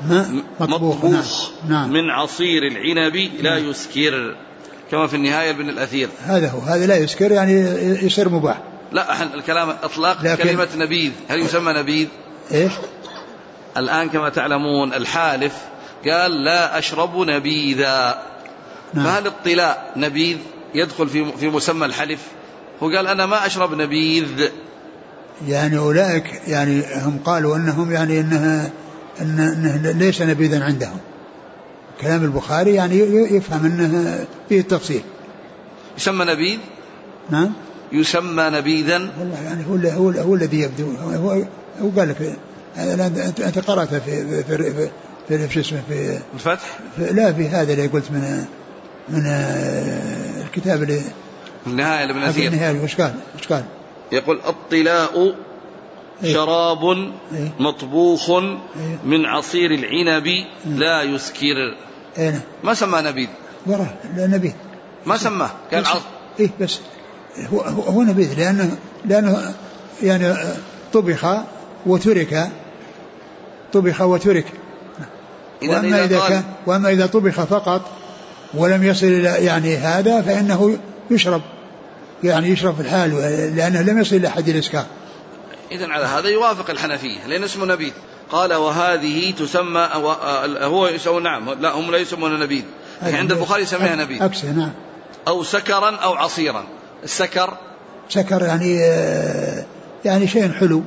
نعم. من عصير العنب لا يسكر، كما في النهاية ابن الأثير. هذا لا يسكر يعني يصير مباح. لا، الكلام اطلاق كلمة نبيذ، هل يسمى نبيذ؟ ايش؟ الآن كما تعلمون الحالف قال لا أشرب نبيذا. نعم. فهل الطلاء نبيذ يدخل في مسمى الحلف؟ هو قال أنا ما أشرب نبيذ. يعني أولئك يعني هم قالوا أنهم يعني إنه ليس نبيذا عندهم. كلام البخاري يعني يفهم أنه فيه التفصيل. يسمى نبيذ؟ نعم يسمى نبيذا. والله يعني هو الذي يبدو. هو قال لك أنت قرأت في اسمه في الفتح؟ لا، في هذا اللي قلت من الكتاب اللي النهاية لابن أثير. النهاية وش قال؟ يقول الطلاء شراب مطبوخ من عصير العنب لا يسكر. ما سمى نبيذ؟ وراه لا نبيذ ما سماه، كان بس هو نبيذ لأنه يعني طبخ وترك. وأما إذا طبخ فقط ولم يصل إلى يعني هذا فإنه يشرب في الحال، لأنه لم يصل إلى حد الإسكار. إذن على هذا يوافق الحنفية لأن اسمه نبيذ. قال وهذه تسمى هو يسمون نعم، لا هم لا يسمون نبيذ، عند البخاري يسميها نبيذ. نعم. أو سكرا أو عصيرا. السكر يعني شيء حلو،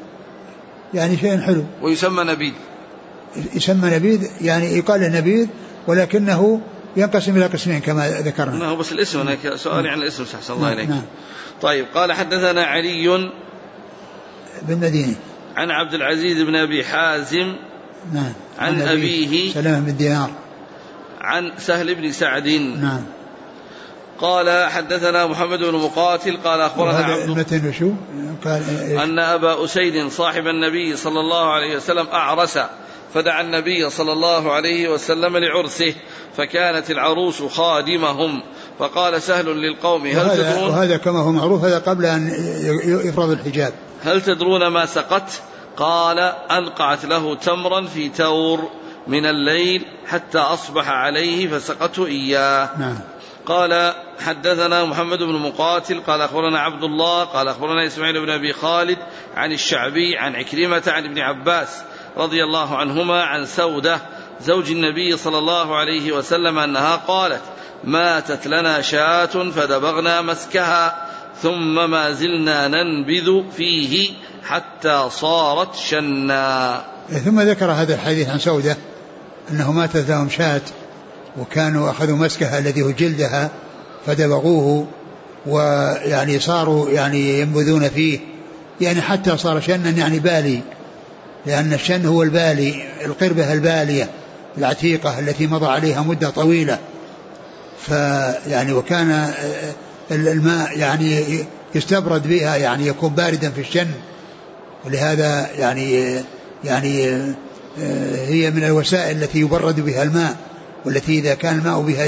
ويسمى نبيذ. يسمى نبيذ يعني يقال نبيذ، ولكنه ينقسم إلى قسمين كما ذكرنا. هو بس الاسم، أنا سؤالي عن الاسم أحسن الله إليك. نعم. طيب قال حدثنا علي بن مديني عن عبد العزيز بن أبي حازم. نعم. عن أبيه سلام بن دينار عن سهل بن سعد. نعم. قال حدثنا محمد بن مقاتل قال أخبرنا أن أبا أسيد صاحب النبي صلى الله عليه وسلم أعرس، فدعا النبي صلى الله عليه وسلم لعرسه، فكانت العروس خادمهم، فقال سهل للقوم هل تدرون، وهذا كما هو معروف هذا قبل أن يفرض الحجاب، هل تدرون ما سقت؟ قال ألقعت له تمرا في تور من الليل حتى أصبح عليه فسقته إياه. نعم. قال حدثنا محمد بن مقاتل قال أخبرنا عبد الله قال أخبرنا إسماعيل بن أبي خالد عن الشعبي عن عكرمة عن ابن عباس رضي الله عنهما عن سودة زوج النبي صلى الله عليه وسلم أنها قالت ماتت لنا شاة فدبغنا مسكها ثم ما زلنا ننبذ فيه حتى صارت شنا. ثم ذكر هذا الحديث عن سودة أنه ماتت لهم شاة وكانوا أخذوا مسكها الذي هو جلدها فدبغوه ويعني صاروا يعني ينبذون فيه يعني حتى صار شنا يعني بالي، لأن الشن هو البالي القربة البالية العتيقة التي مضى عليها مدة طويلة. فيعني وكان الماء يعني يستبرد بها يعني يكون باردا في الشن، ولهذا يعني هي من الوسائل التي يبرد بها الماء، والتي إذا كان الماء بها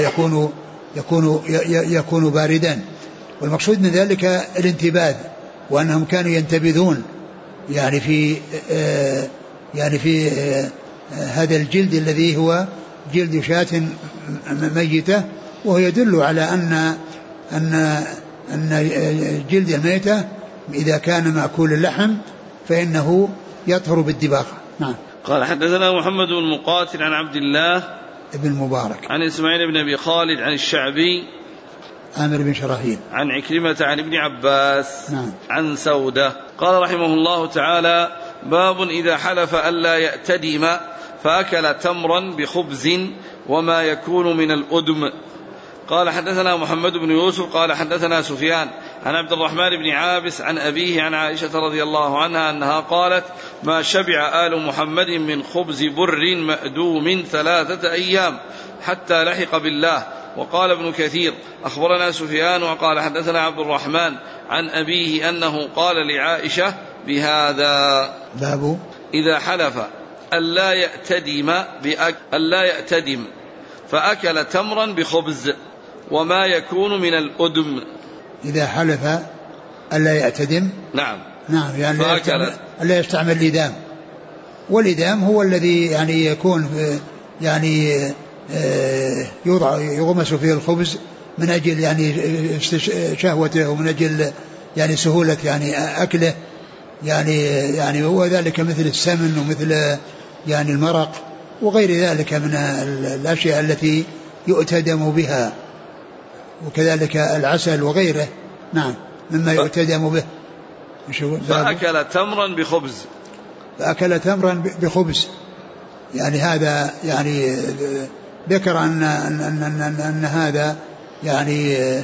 يكون باردا. والمقصود من ذلك الانتباذ، وأنهم كانوا ينتبذون يعني في هذا الجلد الذي هو جلد شاة ميتة، وهو يدل على أن جلد الميتة إذا كان مأكول اللحم فإنه يطهر بالدباغ. نعم. قال حدثنا محمد بن مقاتل عن عبد الله ابن المبارك عن إسماعيل بن أبي خالد عن الشعبي عامر بن شراحيل عن عكرمة عن ابن عباس. نعم. عن سودة. قال رحمه الله تعالى باب إذا حلف ألا يأتدم فأكل تمرا بخبز وما يكون من الأدم. قال حدثنا محمد بن يوسف قال حدثنا سفيان عن عبد الرحمن بن عابس عن أبيه عن عائشة رضي الله عنها أنها قالت ما شبع آل محمد من خبز بر مأدوم 3 أيام حتى لحق بالله. وقال ابن كثير أخبرنا سفيان وقال حدثنا عبد الرحمن عن أبيه أنه قال لعائشة بهذا باب إذا حلف ألا يأتدم فأكل تمرا بخبز وما يكون من الأدم. إذا حلف ألا يأتدم. نعم. يعني ألا يستعمل الإدام، والإدام هو الذي يعني يكون يعني يغمس فيه الخبز من أجل يعني شهوته ومن أجل يعني سهولة يعني أكله، يعني هو ذلك مثل السمن ومثل يعني المرق وغير ذلك من الأشياء التي يؤتدم بها، وكذلك العسل وغيره. نعم مما يؤتدم به. فأكل تمرا بخبز يعني هذا يعني ذكر أن هذا يعني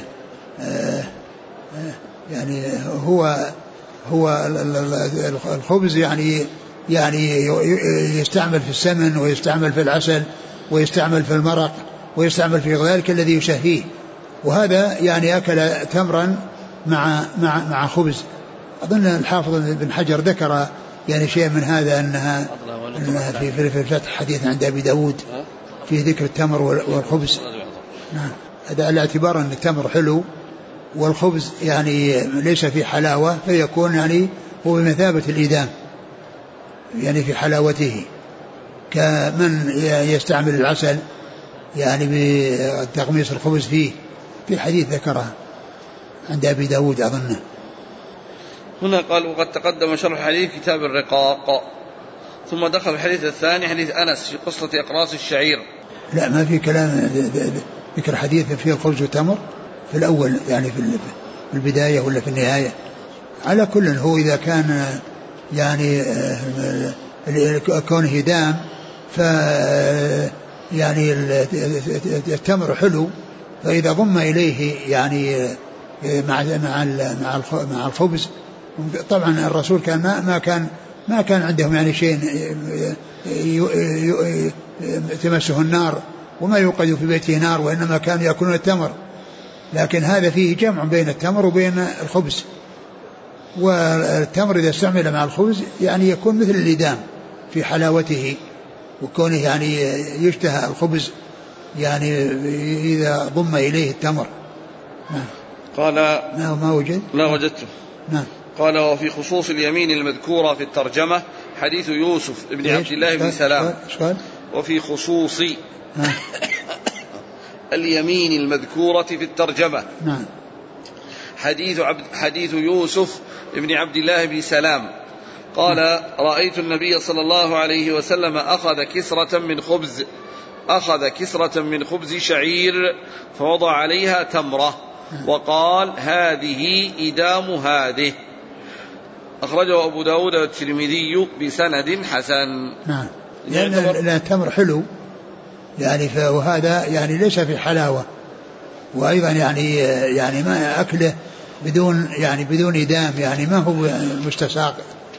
هو الخبز يعني يستعمل في السمن ويستعمل في العسل ويستعمل في المرق ويستعمل في ذلك الذي يشهيه، وهذا يعني أكل تمرا مع خبز. أظن الحافظ بن حجر ذكر يعني شيء من هذا أنها في الفتح حديث عند أبي داود فيه ذكر التمر والخبز. نعم. هذا على اعتبار أن التمر حلو والخبز يعني ليس في حلاوة، فيكون يعني هو بمثابة الإدام يعني في حلاوته، كمن يستعمل العسل يعني بتغميس الخبز فيه، في حديث ذكره عند أبي داود أظنه. هنا قال وقد تقدم شرح الحديث كتاب الرقاق، ثم دخل الحديث الثاني حديث أنس في قصة إقراص الشعير. لا ما في كلام ذكر حديث فيه الخبز والتمر في الأول يعني في البداية ولا في النهاية. على كل هو إذا كان يعني كونه دام ف يعني التمر حلو، فإذا ضم إليه يعني مع الخبز. طبعا الرسول كان ما كان عندهم يعني شيء تمسه النار وما يوقد في بيته نار، وإنما كانوا يأكلون التمر، لكن هذا فيه جمع بين التمر وبين الخبز. والتمر إذا استعمل مع الخبز يعني يكون مثل الإدام في حلاوته وكونه يعني يشتهى الخبز يعني إذا ضم إليه التمر. نعم. قال ما وجد؟ لا وجدته. نعم. قال وفي خصوص اليمين المذكورة في الترجمة حديث يوسف بن عبد الله بن سلام وفي خصوص اليمين المذكورة في الترجمة. نعم. حديث يوسف بن عبد الله بن سلام قال رأيت النبي صلى الله عليه وسلم أخذ كسرة من خبز شعير فوضع عليها تمرة وقال هذه إدام هذه. أخرجه أبو داود والترمذي بسند حسن. نعم. لأن التمر حلو يعني، وهذا يعني ليس في حلاوة، وأيضا يعني ما أكله بدون إدام، يعني ما هو مستساق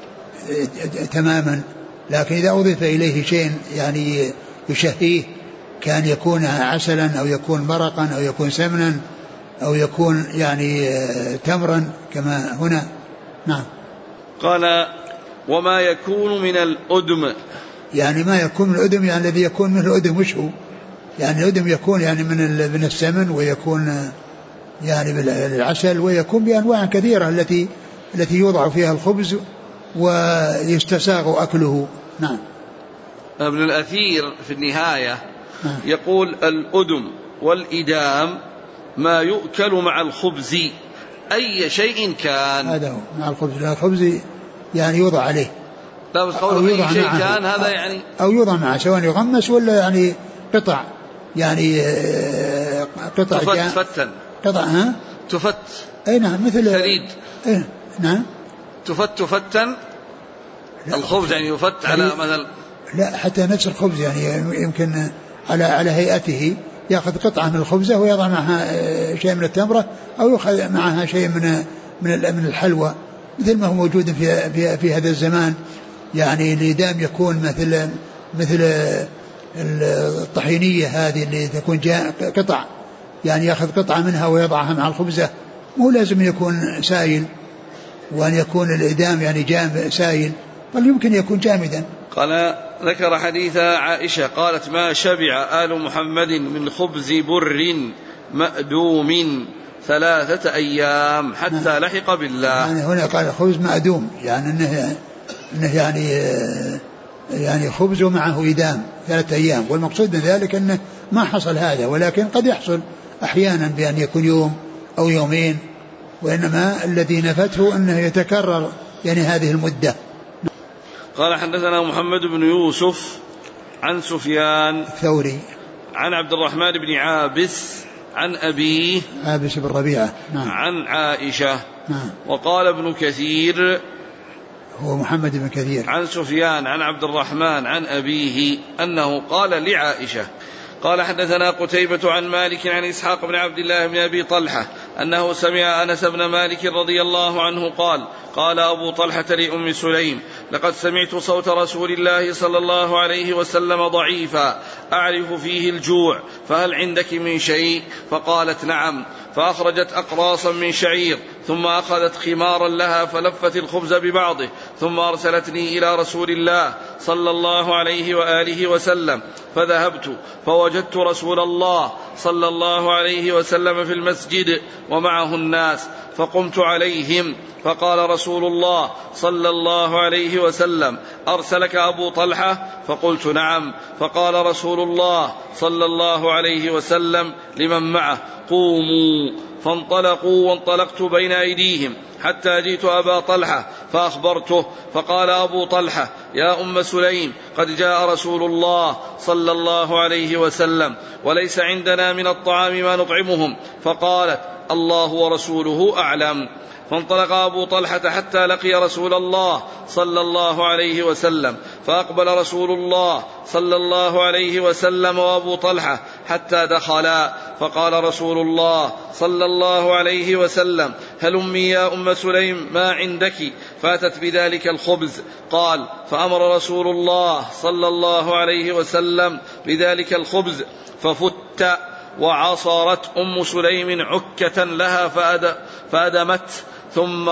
تماما، لكن إذا أضيف إليه شيء يعني يشهيه، كان يكون عسلا أو يكون مرقا أو يكون سمنا أو يكون يعني تمرا كما هنا. نعم. قال وما يكون من الأدم، يعني ما يكون من الأدم يعني الذي يكون منه الأدم وش هو؟ يعني الأدم يكون يعني من السمن، ويكون يعني بالعسل، ويكون بأنواع كثيرة التي يوضع فيها الخبز ويستساغ أكله. نعم. ابن الأثير في النهاية يقول الأدم والإدام ما يؤكل مع الخبز أي شيء كان. هذا هو مع الخبز، الخبز يعني يوضع عليه، لا بس أي شيء كان هذا يعني، أو يوضع معه سواء يغمس ولا يعني قطع، يعني قطع تفتن قطع تفت. أي نعم، مثل ثريد. نعم. تفتن الخبز يعني يفت على مثل، لا حتى نفس الخبز يعني يمكن على هيئته يأخذ قطعة من الخبزة ويضع معها شيء من التمرة، أو يأخذ معها شيء من الحلوى، مثل ما هو موجود في هذا الزمان. يعني الإدام يكون مثل الطحينية هذه اللي تكون قطع، يعني يأخذ قطعة منها ويضعها مع الخبزة، مو لازم يكون سائل، وأن يكون الإدام يعني سائل، بل يمكن يكون جامدا. قال ذكر حديث عائشة قالت ما شبع آل محمد من خبز بر مأدوم 3 أيام حتى لحق بالله. يعني هنا قال خبز مأدوم، يعني إنه يعني خبز ومعه إدام 3 أيام، والمقصود من ذلك أنه ما حصل هذا، ولكن قد يحصل أحيانا بأن يكون يوم أو يومين، وإنما الذي نفته أنه يتكرر يعني هذه المدة. قال حدثنا محمد بن يوسف عن سفيان الثوري عن عبد الرحمن بن عابس عن أبيه عابس بن ربيعة. نعم. عن عائشة. نعم. وقال ابن كثير هو محمد بن كثير عن سفيان عن عبد الرحمن عن أبيه أنه قال لعائشة. قال حدثنا قتيبة عن مالك عن إسحاق بن عبد الله بن أبي طلحة أنه سمع أنس بن مالك رضي الله عنه قال قال أبو طلحة لأم سليم لقد سمعت صوت رسول الله صلى الله عليه وسلم ضعيفا أعرف فيه الجوع، فهل عندك من شيء؟ فقالت نعم، فأخرجت أقراصا من شعير، ثم أخذت خمارا لها فلفت الخبز ببعضه، ثم أرسلتني إلى رسول الله صلى الله عليه وآله وسلم، فذهبت فوجدت رسول الله صلى الله عليه وسلم في المسجد ومعه الناس، فقمت عليهم، فقال رسول الله صلى الله عليه وسلم أرسلك أبو طلحة؟ فقلت نعم. فقال رسول الله صلى الله عليه وسلم لمن معه قوموا، فانطلقوا وانطلقت بين أيديهم حتى جئت أبا طلحة فأخبرته، فقال أبو طلحة يا أم سليم قد جاء رسول الله صلى الله عليه وسلم وليس عندنا من الطعام ما نطعمهم. فقالت الله ورسوله أعلم. فانطلق أبو طلحة حتى لقي رسول الله صلى الله عليه وسلم، فأقبل رسول الله صلى الله عليه وسلم وأبو طلحة حتى دخلا، فقال رسول الله صلى الله عليه وسلم هلمي يا أم سليم ما عندك؟ فأتت بذلك الخبز. قال فأمر رسول الله صلى الله عليه وسلم بذلك الخبز ففت، وعصرت أم سليم عكة لها فأدمت، ثم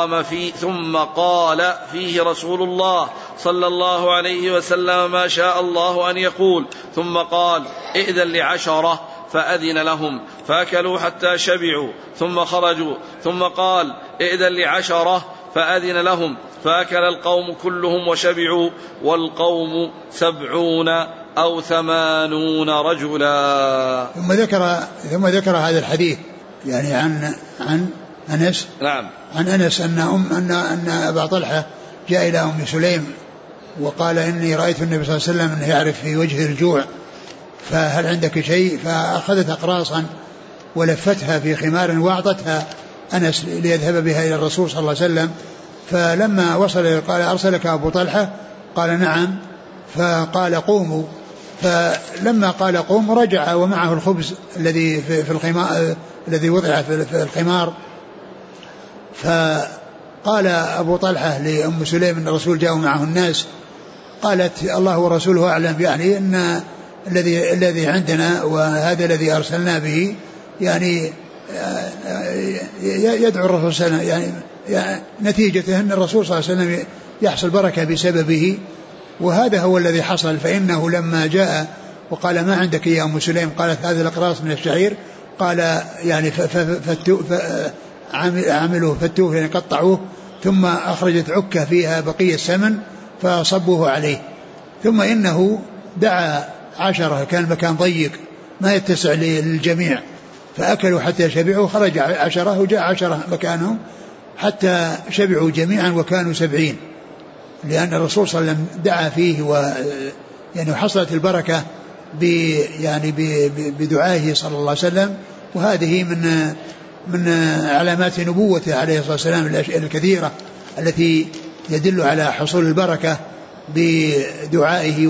قال فيه رسول الله صلى الله عليه وسلم ما شاء الله أن يقول، ثم قال ائذن ل10، فأذن لهم فأكلوا حتى شبعوا ثم خرجوا، ثم قال ائذن ل10، فأذن لهم فأكل القوم كلهم وشبعوا والقوم 70 أو 80 رجلا. ثم ذكر هذا الحديث يعني عن أنس. نعم. عن أنس أن أبا طلحة جاء إلى أم سليم وقال إني رأيت النبي صلى الله عليه وسلم أنه يعرف في وجه الجوع فهل عندك شيء؟ فأخذت أقراصا ولفتها في خمار وأعطتها أنس ليذهب بها إلى الرسول صلى الله عليه وسلم. فلما وصل قال أرسلك أبو طلحة؟ قال نعم. فقال قوموا. فلما قال قوم رجع ومعه الخبز الذي في الخمار الذي وضع في الخمار. فقال أبو طلحة لأم سليم أن الرسول جاء معه الناس. قالت الله ورسوله أعلم، يعني أن الذي عندنا وهذا الذي أرسلنا به يعني يدعو الرسول صلى الله عليه وسلم، يعني نتيجته أن الرسول صلى الله عليه وسلم يحصل بركة بسببه، وهذا هو الذي حصل. فإنه لما جاء وقال ما عندك يا أم سليم؟ قالت هذا الأقراص من الشعير. قال يعني عملوه فتوه يعني قطعوه، ثم أخرجت عكة فيها بقية السمن فصبوه عليه. ثم إنه دعا 10، كان المكان ضيق ما يتسع للجميع، فأكلوا حتى شبعوا. خرج 10 وجاء 10 مكانهم حتى شبعوا جميعا وكانوا 70، لأن الرسول صلى الله عليه وسلم دعا فيه يعني حصلت البركة يعني بدعائه صلى الله عليه وسلم. وهذه من علامات نبوته عليه الصلاة والسلام الأشياء الكثيرة التي يدل على حصول البركة بدعائه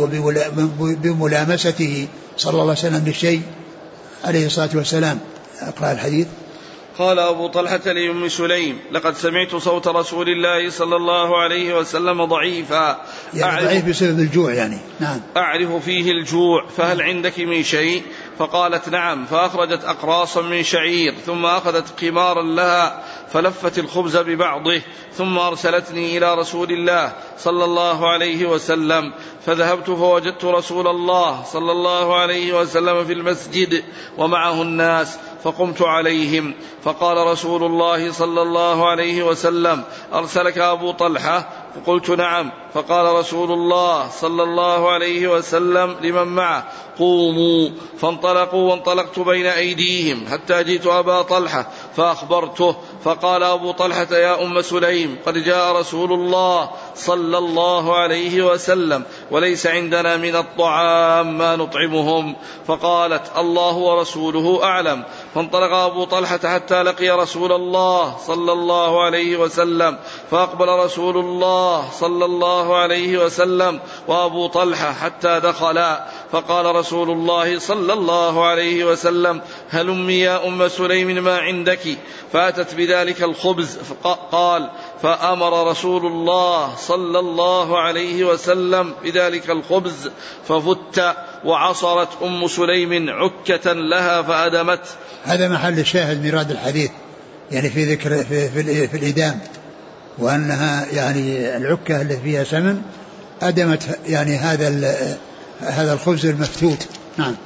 وبملامسته صلى الله عليه وسلم للشيء عليه الصلاة والسلام. أقرأ الحديث. قال أبو طلحة لأم سليم لقد سمعت صوت رسول الله صلى الله عليه وسلم ضعيفا، يعني ضعيف بسبب الجوع يعني. نعم. أعرف فيه الجوع، فهل عندك من شيء؟ فقالت نعم. فأخرجت أقراصا من شعير، ثم أخذت قمارا لها فلفت الخبز ببعضه، ثم أرسلتني إلى رسول الله صلى الله عليه وسلم، فذهبت فوجدت رسول الله صلى الله عليه وسلم في المسجد ومعه الناس، فقمت عليهم، فقال رسول الله صلى الله عليه وسلم أرسلك أبو طلحة؟ فقلت نعم. فقال رسول الله صلى الله عليه وسلم لمن معه قوموا، فانطلقوا وانطلقت بين أيديهم حتى جئت أبا طلحة فأخبرته، فقال أبو طلحة يا أم سليم قد جاء رسول الله صلى الله عليه وسلم وليس عندنا من الطعام ما نطعمهم. فقالت الله ورسوله أعلم. فانطلق أبو طلحة حتى لقي رسول الله صلى الله عليه وسلم، فأقبل رسول الله صلى الله عليه وسلم وأبو طلحة حتى دخلا، فقال رسول الله صلى الله عليه وسلم هلمي يا أم سليم ما عندك؟ فأتت بذلك الخبز. قال فأمر رسول الله صلى الله عليه وسلم بذلك الخبز ففت، وعصرت أم سليم عكة لها فأدمت. هذا محل الشاهد مراد الحديث، يعني في ذكر في الإدام، وأنها يعني العكة التي فيها سمن أدمت يعني هذا الخبز المفتوت. نعم.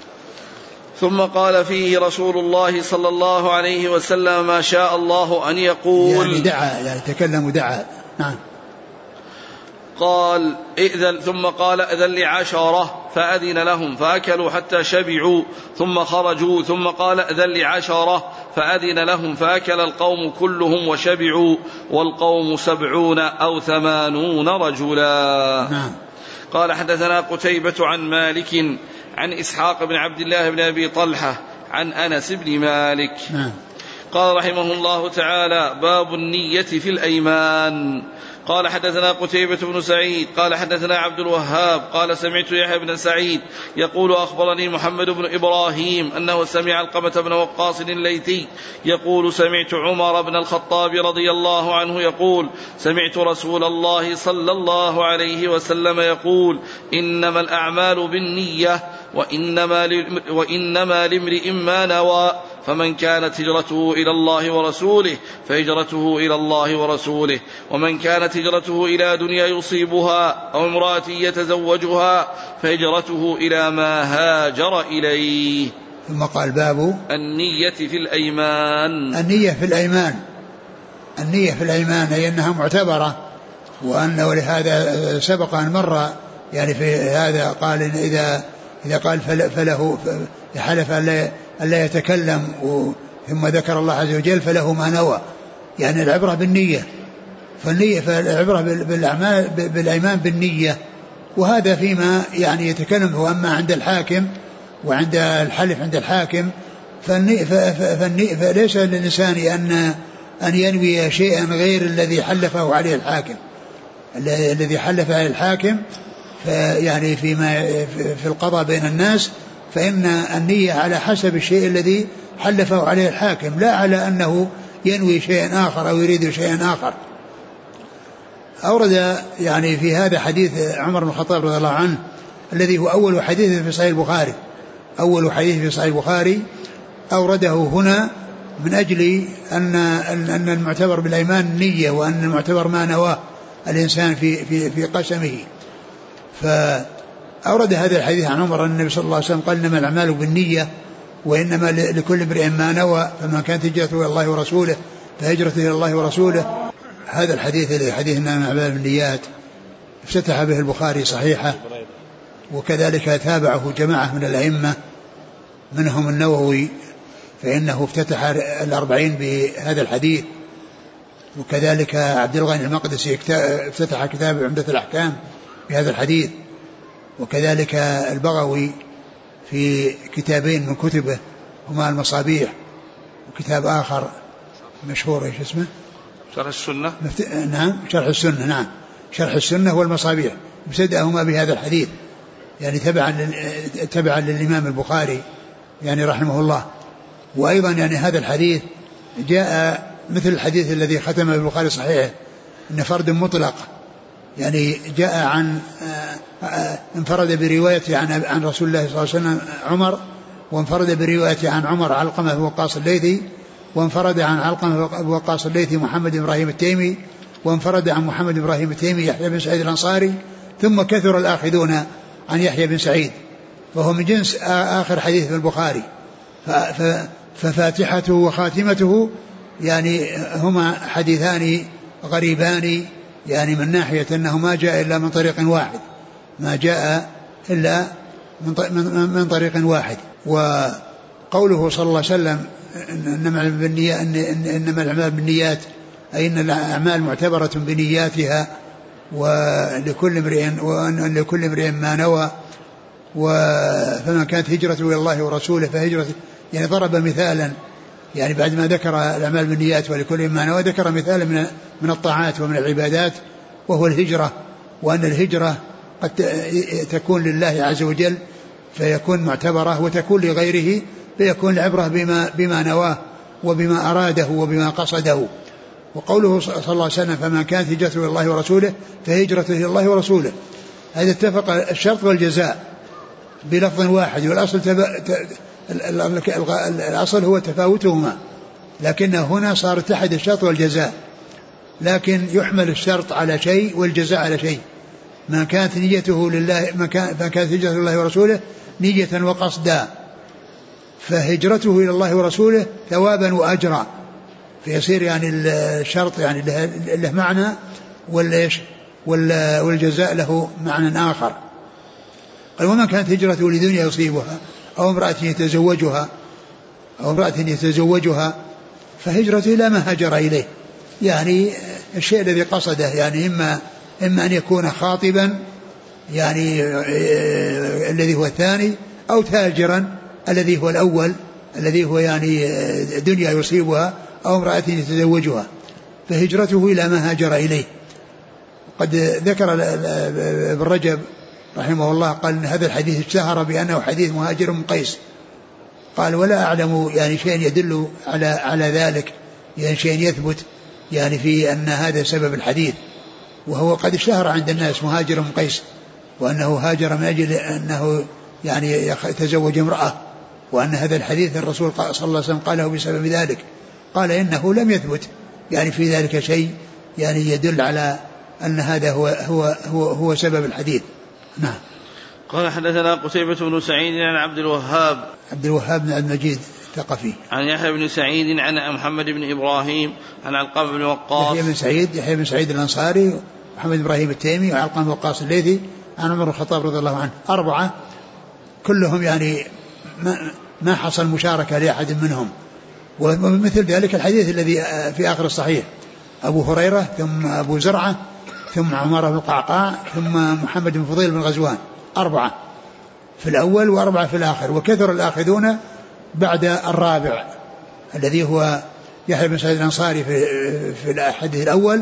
ثم قال فيه رسول الله صلى الله عليه وسلم ما شاء الله أن يقول، يعني دعا، يعني تكلم ودعا. نعم. قال إذن، ثم قال إذن ل10 فأذن لهم فأكلوا حتى شبعوا ثم خرجوا، ثم قال إذن ل10 فأذن لهم فأكل القوم كلهم وشبعوا والقوم 70 أو 80 رجلا. نعم. قال حدثنا قتيبة عن مالك عن إسحاق بن عبد الله بن أبي طلحة عن أنس بن مالك. نعم. قال رحمه الله تعالى باب النية في الأيمان. قال حدثنا قتيبة بن سعيد قال حدثنا عبد الوهاب قال سمعت يحيى بن سعيد يقول أخبرني محمد بن إبراهيم أنه سمع علقمة بن وقاص الليثي يقول سمعت عمر بن الخطاب رضي الله عنه يقول سمعت رسول الله صلى الله عليه وسلم يقول إنما الأعمال بالنية وإنما لامرئ ما نوى، فمن كانت هجرته إلى الله ورسوله فهجرته إلى الله ورسوله، ومن كانت هجرته إلى دنيا يصيبها أو امرأة يتزوجها فهجرته إلى ما هاجر إليه. ثم قال باب النية في الأيمان. النية في الأيمان، النية في الأيمان هي أنها معتبرة ولهذا سبق أن مر يعني في هذا قال إن إذا قال فله حلف ألا يتكلم ثم ذكر الله عز وجل فله ما نوى، يعني العبرة بالنية، فالعبرة بالأيمان بالنية. وهذا فيما يعني يتكلم هو. أما عند الحاكم وعند الحلف عند الحاكم فليس للإنسان أن ينوي شيئا غير الذي حلفه عليه الحاكم. الذي حلف عليه الحاكم يعني فيما في القضاء بين الناس فإن النية على حسب الشيء الذي حلفه عليه الحاكم، لا على أنه ينوي شيئا آخر أو يريد شيئا آخر. أورد يعني في هذا حديث عمر بن الخطاب رضي الله عنه الذي هو أول حديث في صحيح البخاري، أول حديث في صحيح البخاري أورده هنا من أجل أن المعتبر بالأيمان النية، وأن المعتبر ما نواه الإنسان في قسمه. فأورد هذا الحديث عن عمر أن النبي صلى الله عليه وسلم قال إنما الأعمال بالنية وإنما لكل امرئ ما نوى، فمن كانت هجرته إلى الله ورسوله فهجرته إلى الله ورسوله. هذا الحديث الذي حديث إنما الأعمال بالنيات افتتح به البخاري صحيحة، وكذلك تابعه جماعة من الأئمة منهم النووي فإنه افتتح 40 بهذا الحديث، وكذلك عبد الغني المقدسي افتتح كتاب عمدة الأحكام بهذا الحديث، وكذلك البغوي في كتابين من كتبه هما المصابيح وكتاب آخر مشهور ايش اسمه؟ شرح السنة. نعم شرح السنة. نعم شرح السنة والمصابيح ابتدأهما بهذا الحديث يعني تبعا للإمام البخاري يعني رحمه الله. وأيضا يعني هذا الحديث جاء مثل الحديث الذي ختم البخاري صحيح إن فرد مطلق، يعني جاء عن انفرد برواية عن رسول الله صلى الله عليه وسلم عمر، وانفرد برواية عن عمر علقمة بن وقاص الليثي، وانفرد عن علقمة بن وقاص الليثي محمد بن إبراهيم التيمي، وانفرد عن محمد بن إبراهيم التيمي يحيى بن سعيد الأنصاري، ثم كثر الآخذون عن يحيى بن سعيد، وهو من جنس آخر حديث في البخاري. ففاتحته وخاتمته يعني هما حديثان غريبان، يعني من ناحية أنه ما جاء إلا من طريق واحد، ما جاء إلا من طريق واحد. وقوله صلى الله عليه وسلم إنما الأعمال بالنيات أي أن الأعمال معتبرة بنياتها ولكل امرئ ما نوى، فمن كانت هجرته إلى الله ورسوله فهجرته، يعني ضرب مثالا يعني بعد ما ذكر الأعمال بالنيات ولكل ما نوى ذكر مثالا من الطاعات ومن العبادات وهو الهجرة، وأن الهجرة قد تكون لله عز وجل فيكون معتبرة، وتكون لغيره فيكون العبرة بما نواه وبما أراده وبما قصده. وقوله صلى الله عليه وسلم فمن كانت هجرته إلى الله ورسوله فهجرته إلى الله ورسوله، هذا اتفق الشرط والجزاء بلفظ واحد، والأصل الأصل هو تفاوتهما، لكن هنا صار اتحد الشرط والجزاء، لكن يحمل الشرط على شيء والجزاء على شيء. من كانت نيته لله من كانت هجرته إلى الله ورسوله نية وقصدا فهجرته إلى الله ورسوله ثوابا وأجرا، فيصير يعني الشرط يعني له معنى والجزاء له معنى آخر. قال ومن كانت هجرته لدنيا يصيبها أو امرأة يتزوجها فهجرته إلى ما هاجر إليه، يعني الشيء الذي قصده، يعني إما أن يكون خاطبا يعني الذي هو الثاني، أو تاجرا الذي هو الأول الذي هو يعني دنيا يصيبها أو امرأة يتزوجها فهجرته إلى ما هاجر إليه. قد ذكر ابن رجب رحمه الله قال إن هذا الحديث اشتهر بأنه حديث مهاجر من قيس، قال ولا أعلم يعني شيء يدل على ذلك، يعني شيء يثبت يعني في أن هذا سبب الحديث، وهو قد اشتهر عند الناس مهاجر من قيس، وأنه هاجر من أجل أنه يعني يتزوج امرأة، وأن هذا الحديث الرسول صلى الله عليه وسلم قاله بسبب ذلك. قال إنه لم يثبت يعني في ذلك شيء يعني يدل على أن هذا هو سبب الحديث. نعم. قال حدثنا قتيبة بن سعيد عن عبد الوهاب بن المجيد الثقفي عن يحيى بن سعيد عن محمد بن إبراهيم عن علقمة بن وقاص. يحيى بن سعيد الأنصاري محمد إبراهيم التيمي وعلقمة بن وقاص الليثي عن عمر بن الخطاب رضي الله عنه. 4 كلهم يعني ما حصل مشاركة لأحد منهم. ومثل ذلك الحديث الذي في آخر الصحيح أبو هريرة ثم أبو زرعة ثم عمر بن القعقاع ثم محمد بن فضيل بن غزوان. 4 في الأول و4 في الآخر. وكثر الآخذون بعد الرابع الذي هو يحيى بن سعيد الأنصاري في الحديث الأول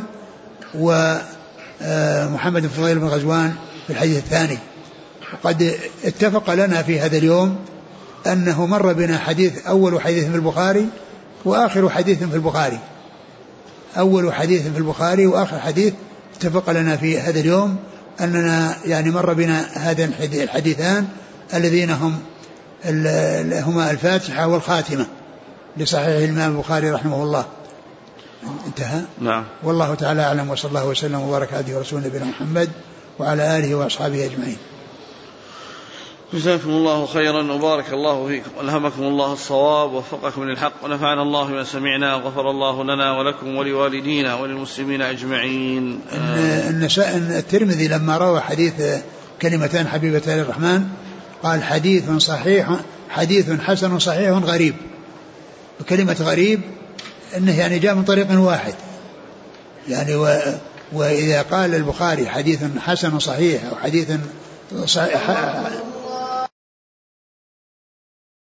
ومحمد بن فضيل بن غزوان في الحديث الثاني. وقد اتفق لنا في هذا اليوم أنه مر بنا حديث أول حديث في البخاري وآخر حديث في البخاري. أول حديث في البخاري وآخر حديث اتفق لنا في هذا اليوم أننا يعني مر بنا هذين الحديثان الذين هما الفاتحة والخاتمة لصحيح الإمام البخاري رحمه الله. انتهى. نعم. والله تعالى أعلم، وصلى الله وسلم وبارك على رسول نبينا محمد وعلى آله وأصحابه أجمعين. جزاكم الله خيرا وبارك الله فيكم، ألهمكم الله الصواب ووفقكم للحق، ونفعنا الله بما سمعنا، وغفر الله لنا ولكم ولوالدينا وللمسلمين أجمعين. الترمذي لما روى حديث كلمتان حبيبتان للرحمن قال حديث صحيح، حديث حسن صحيح غريب. وكلمة غريب أنه يعني جاء من طريق واحد يعني. وإذا قال البخاري حديث حسن صحيح أو حديث صحيح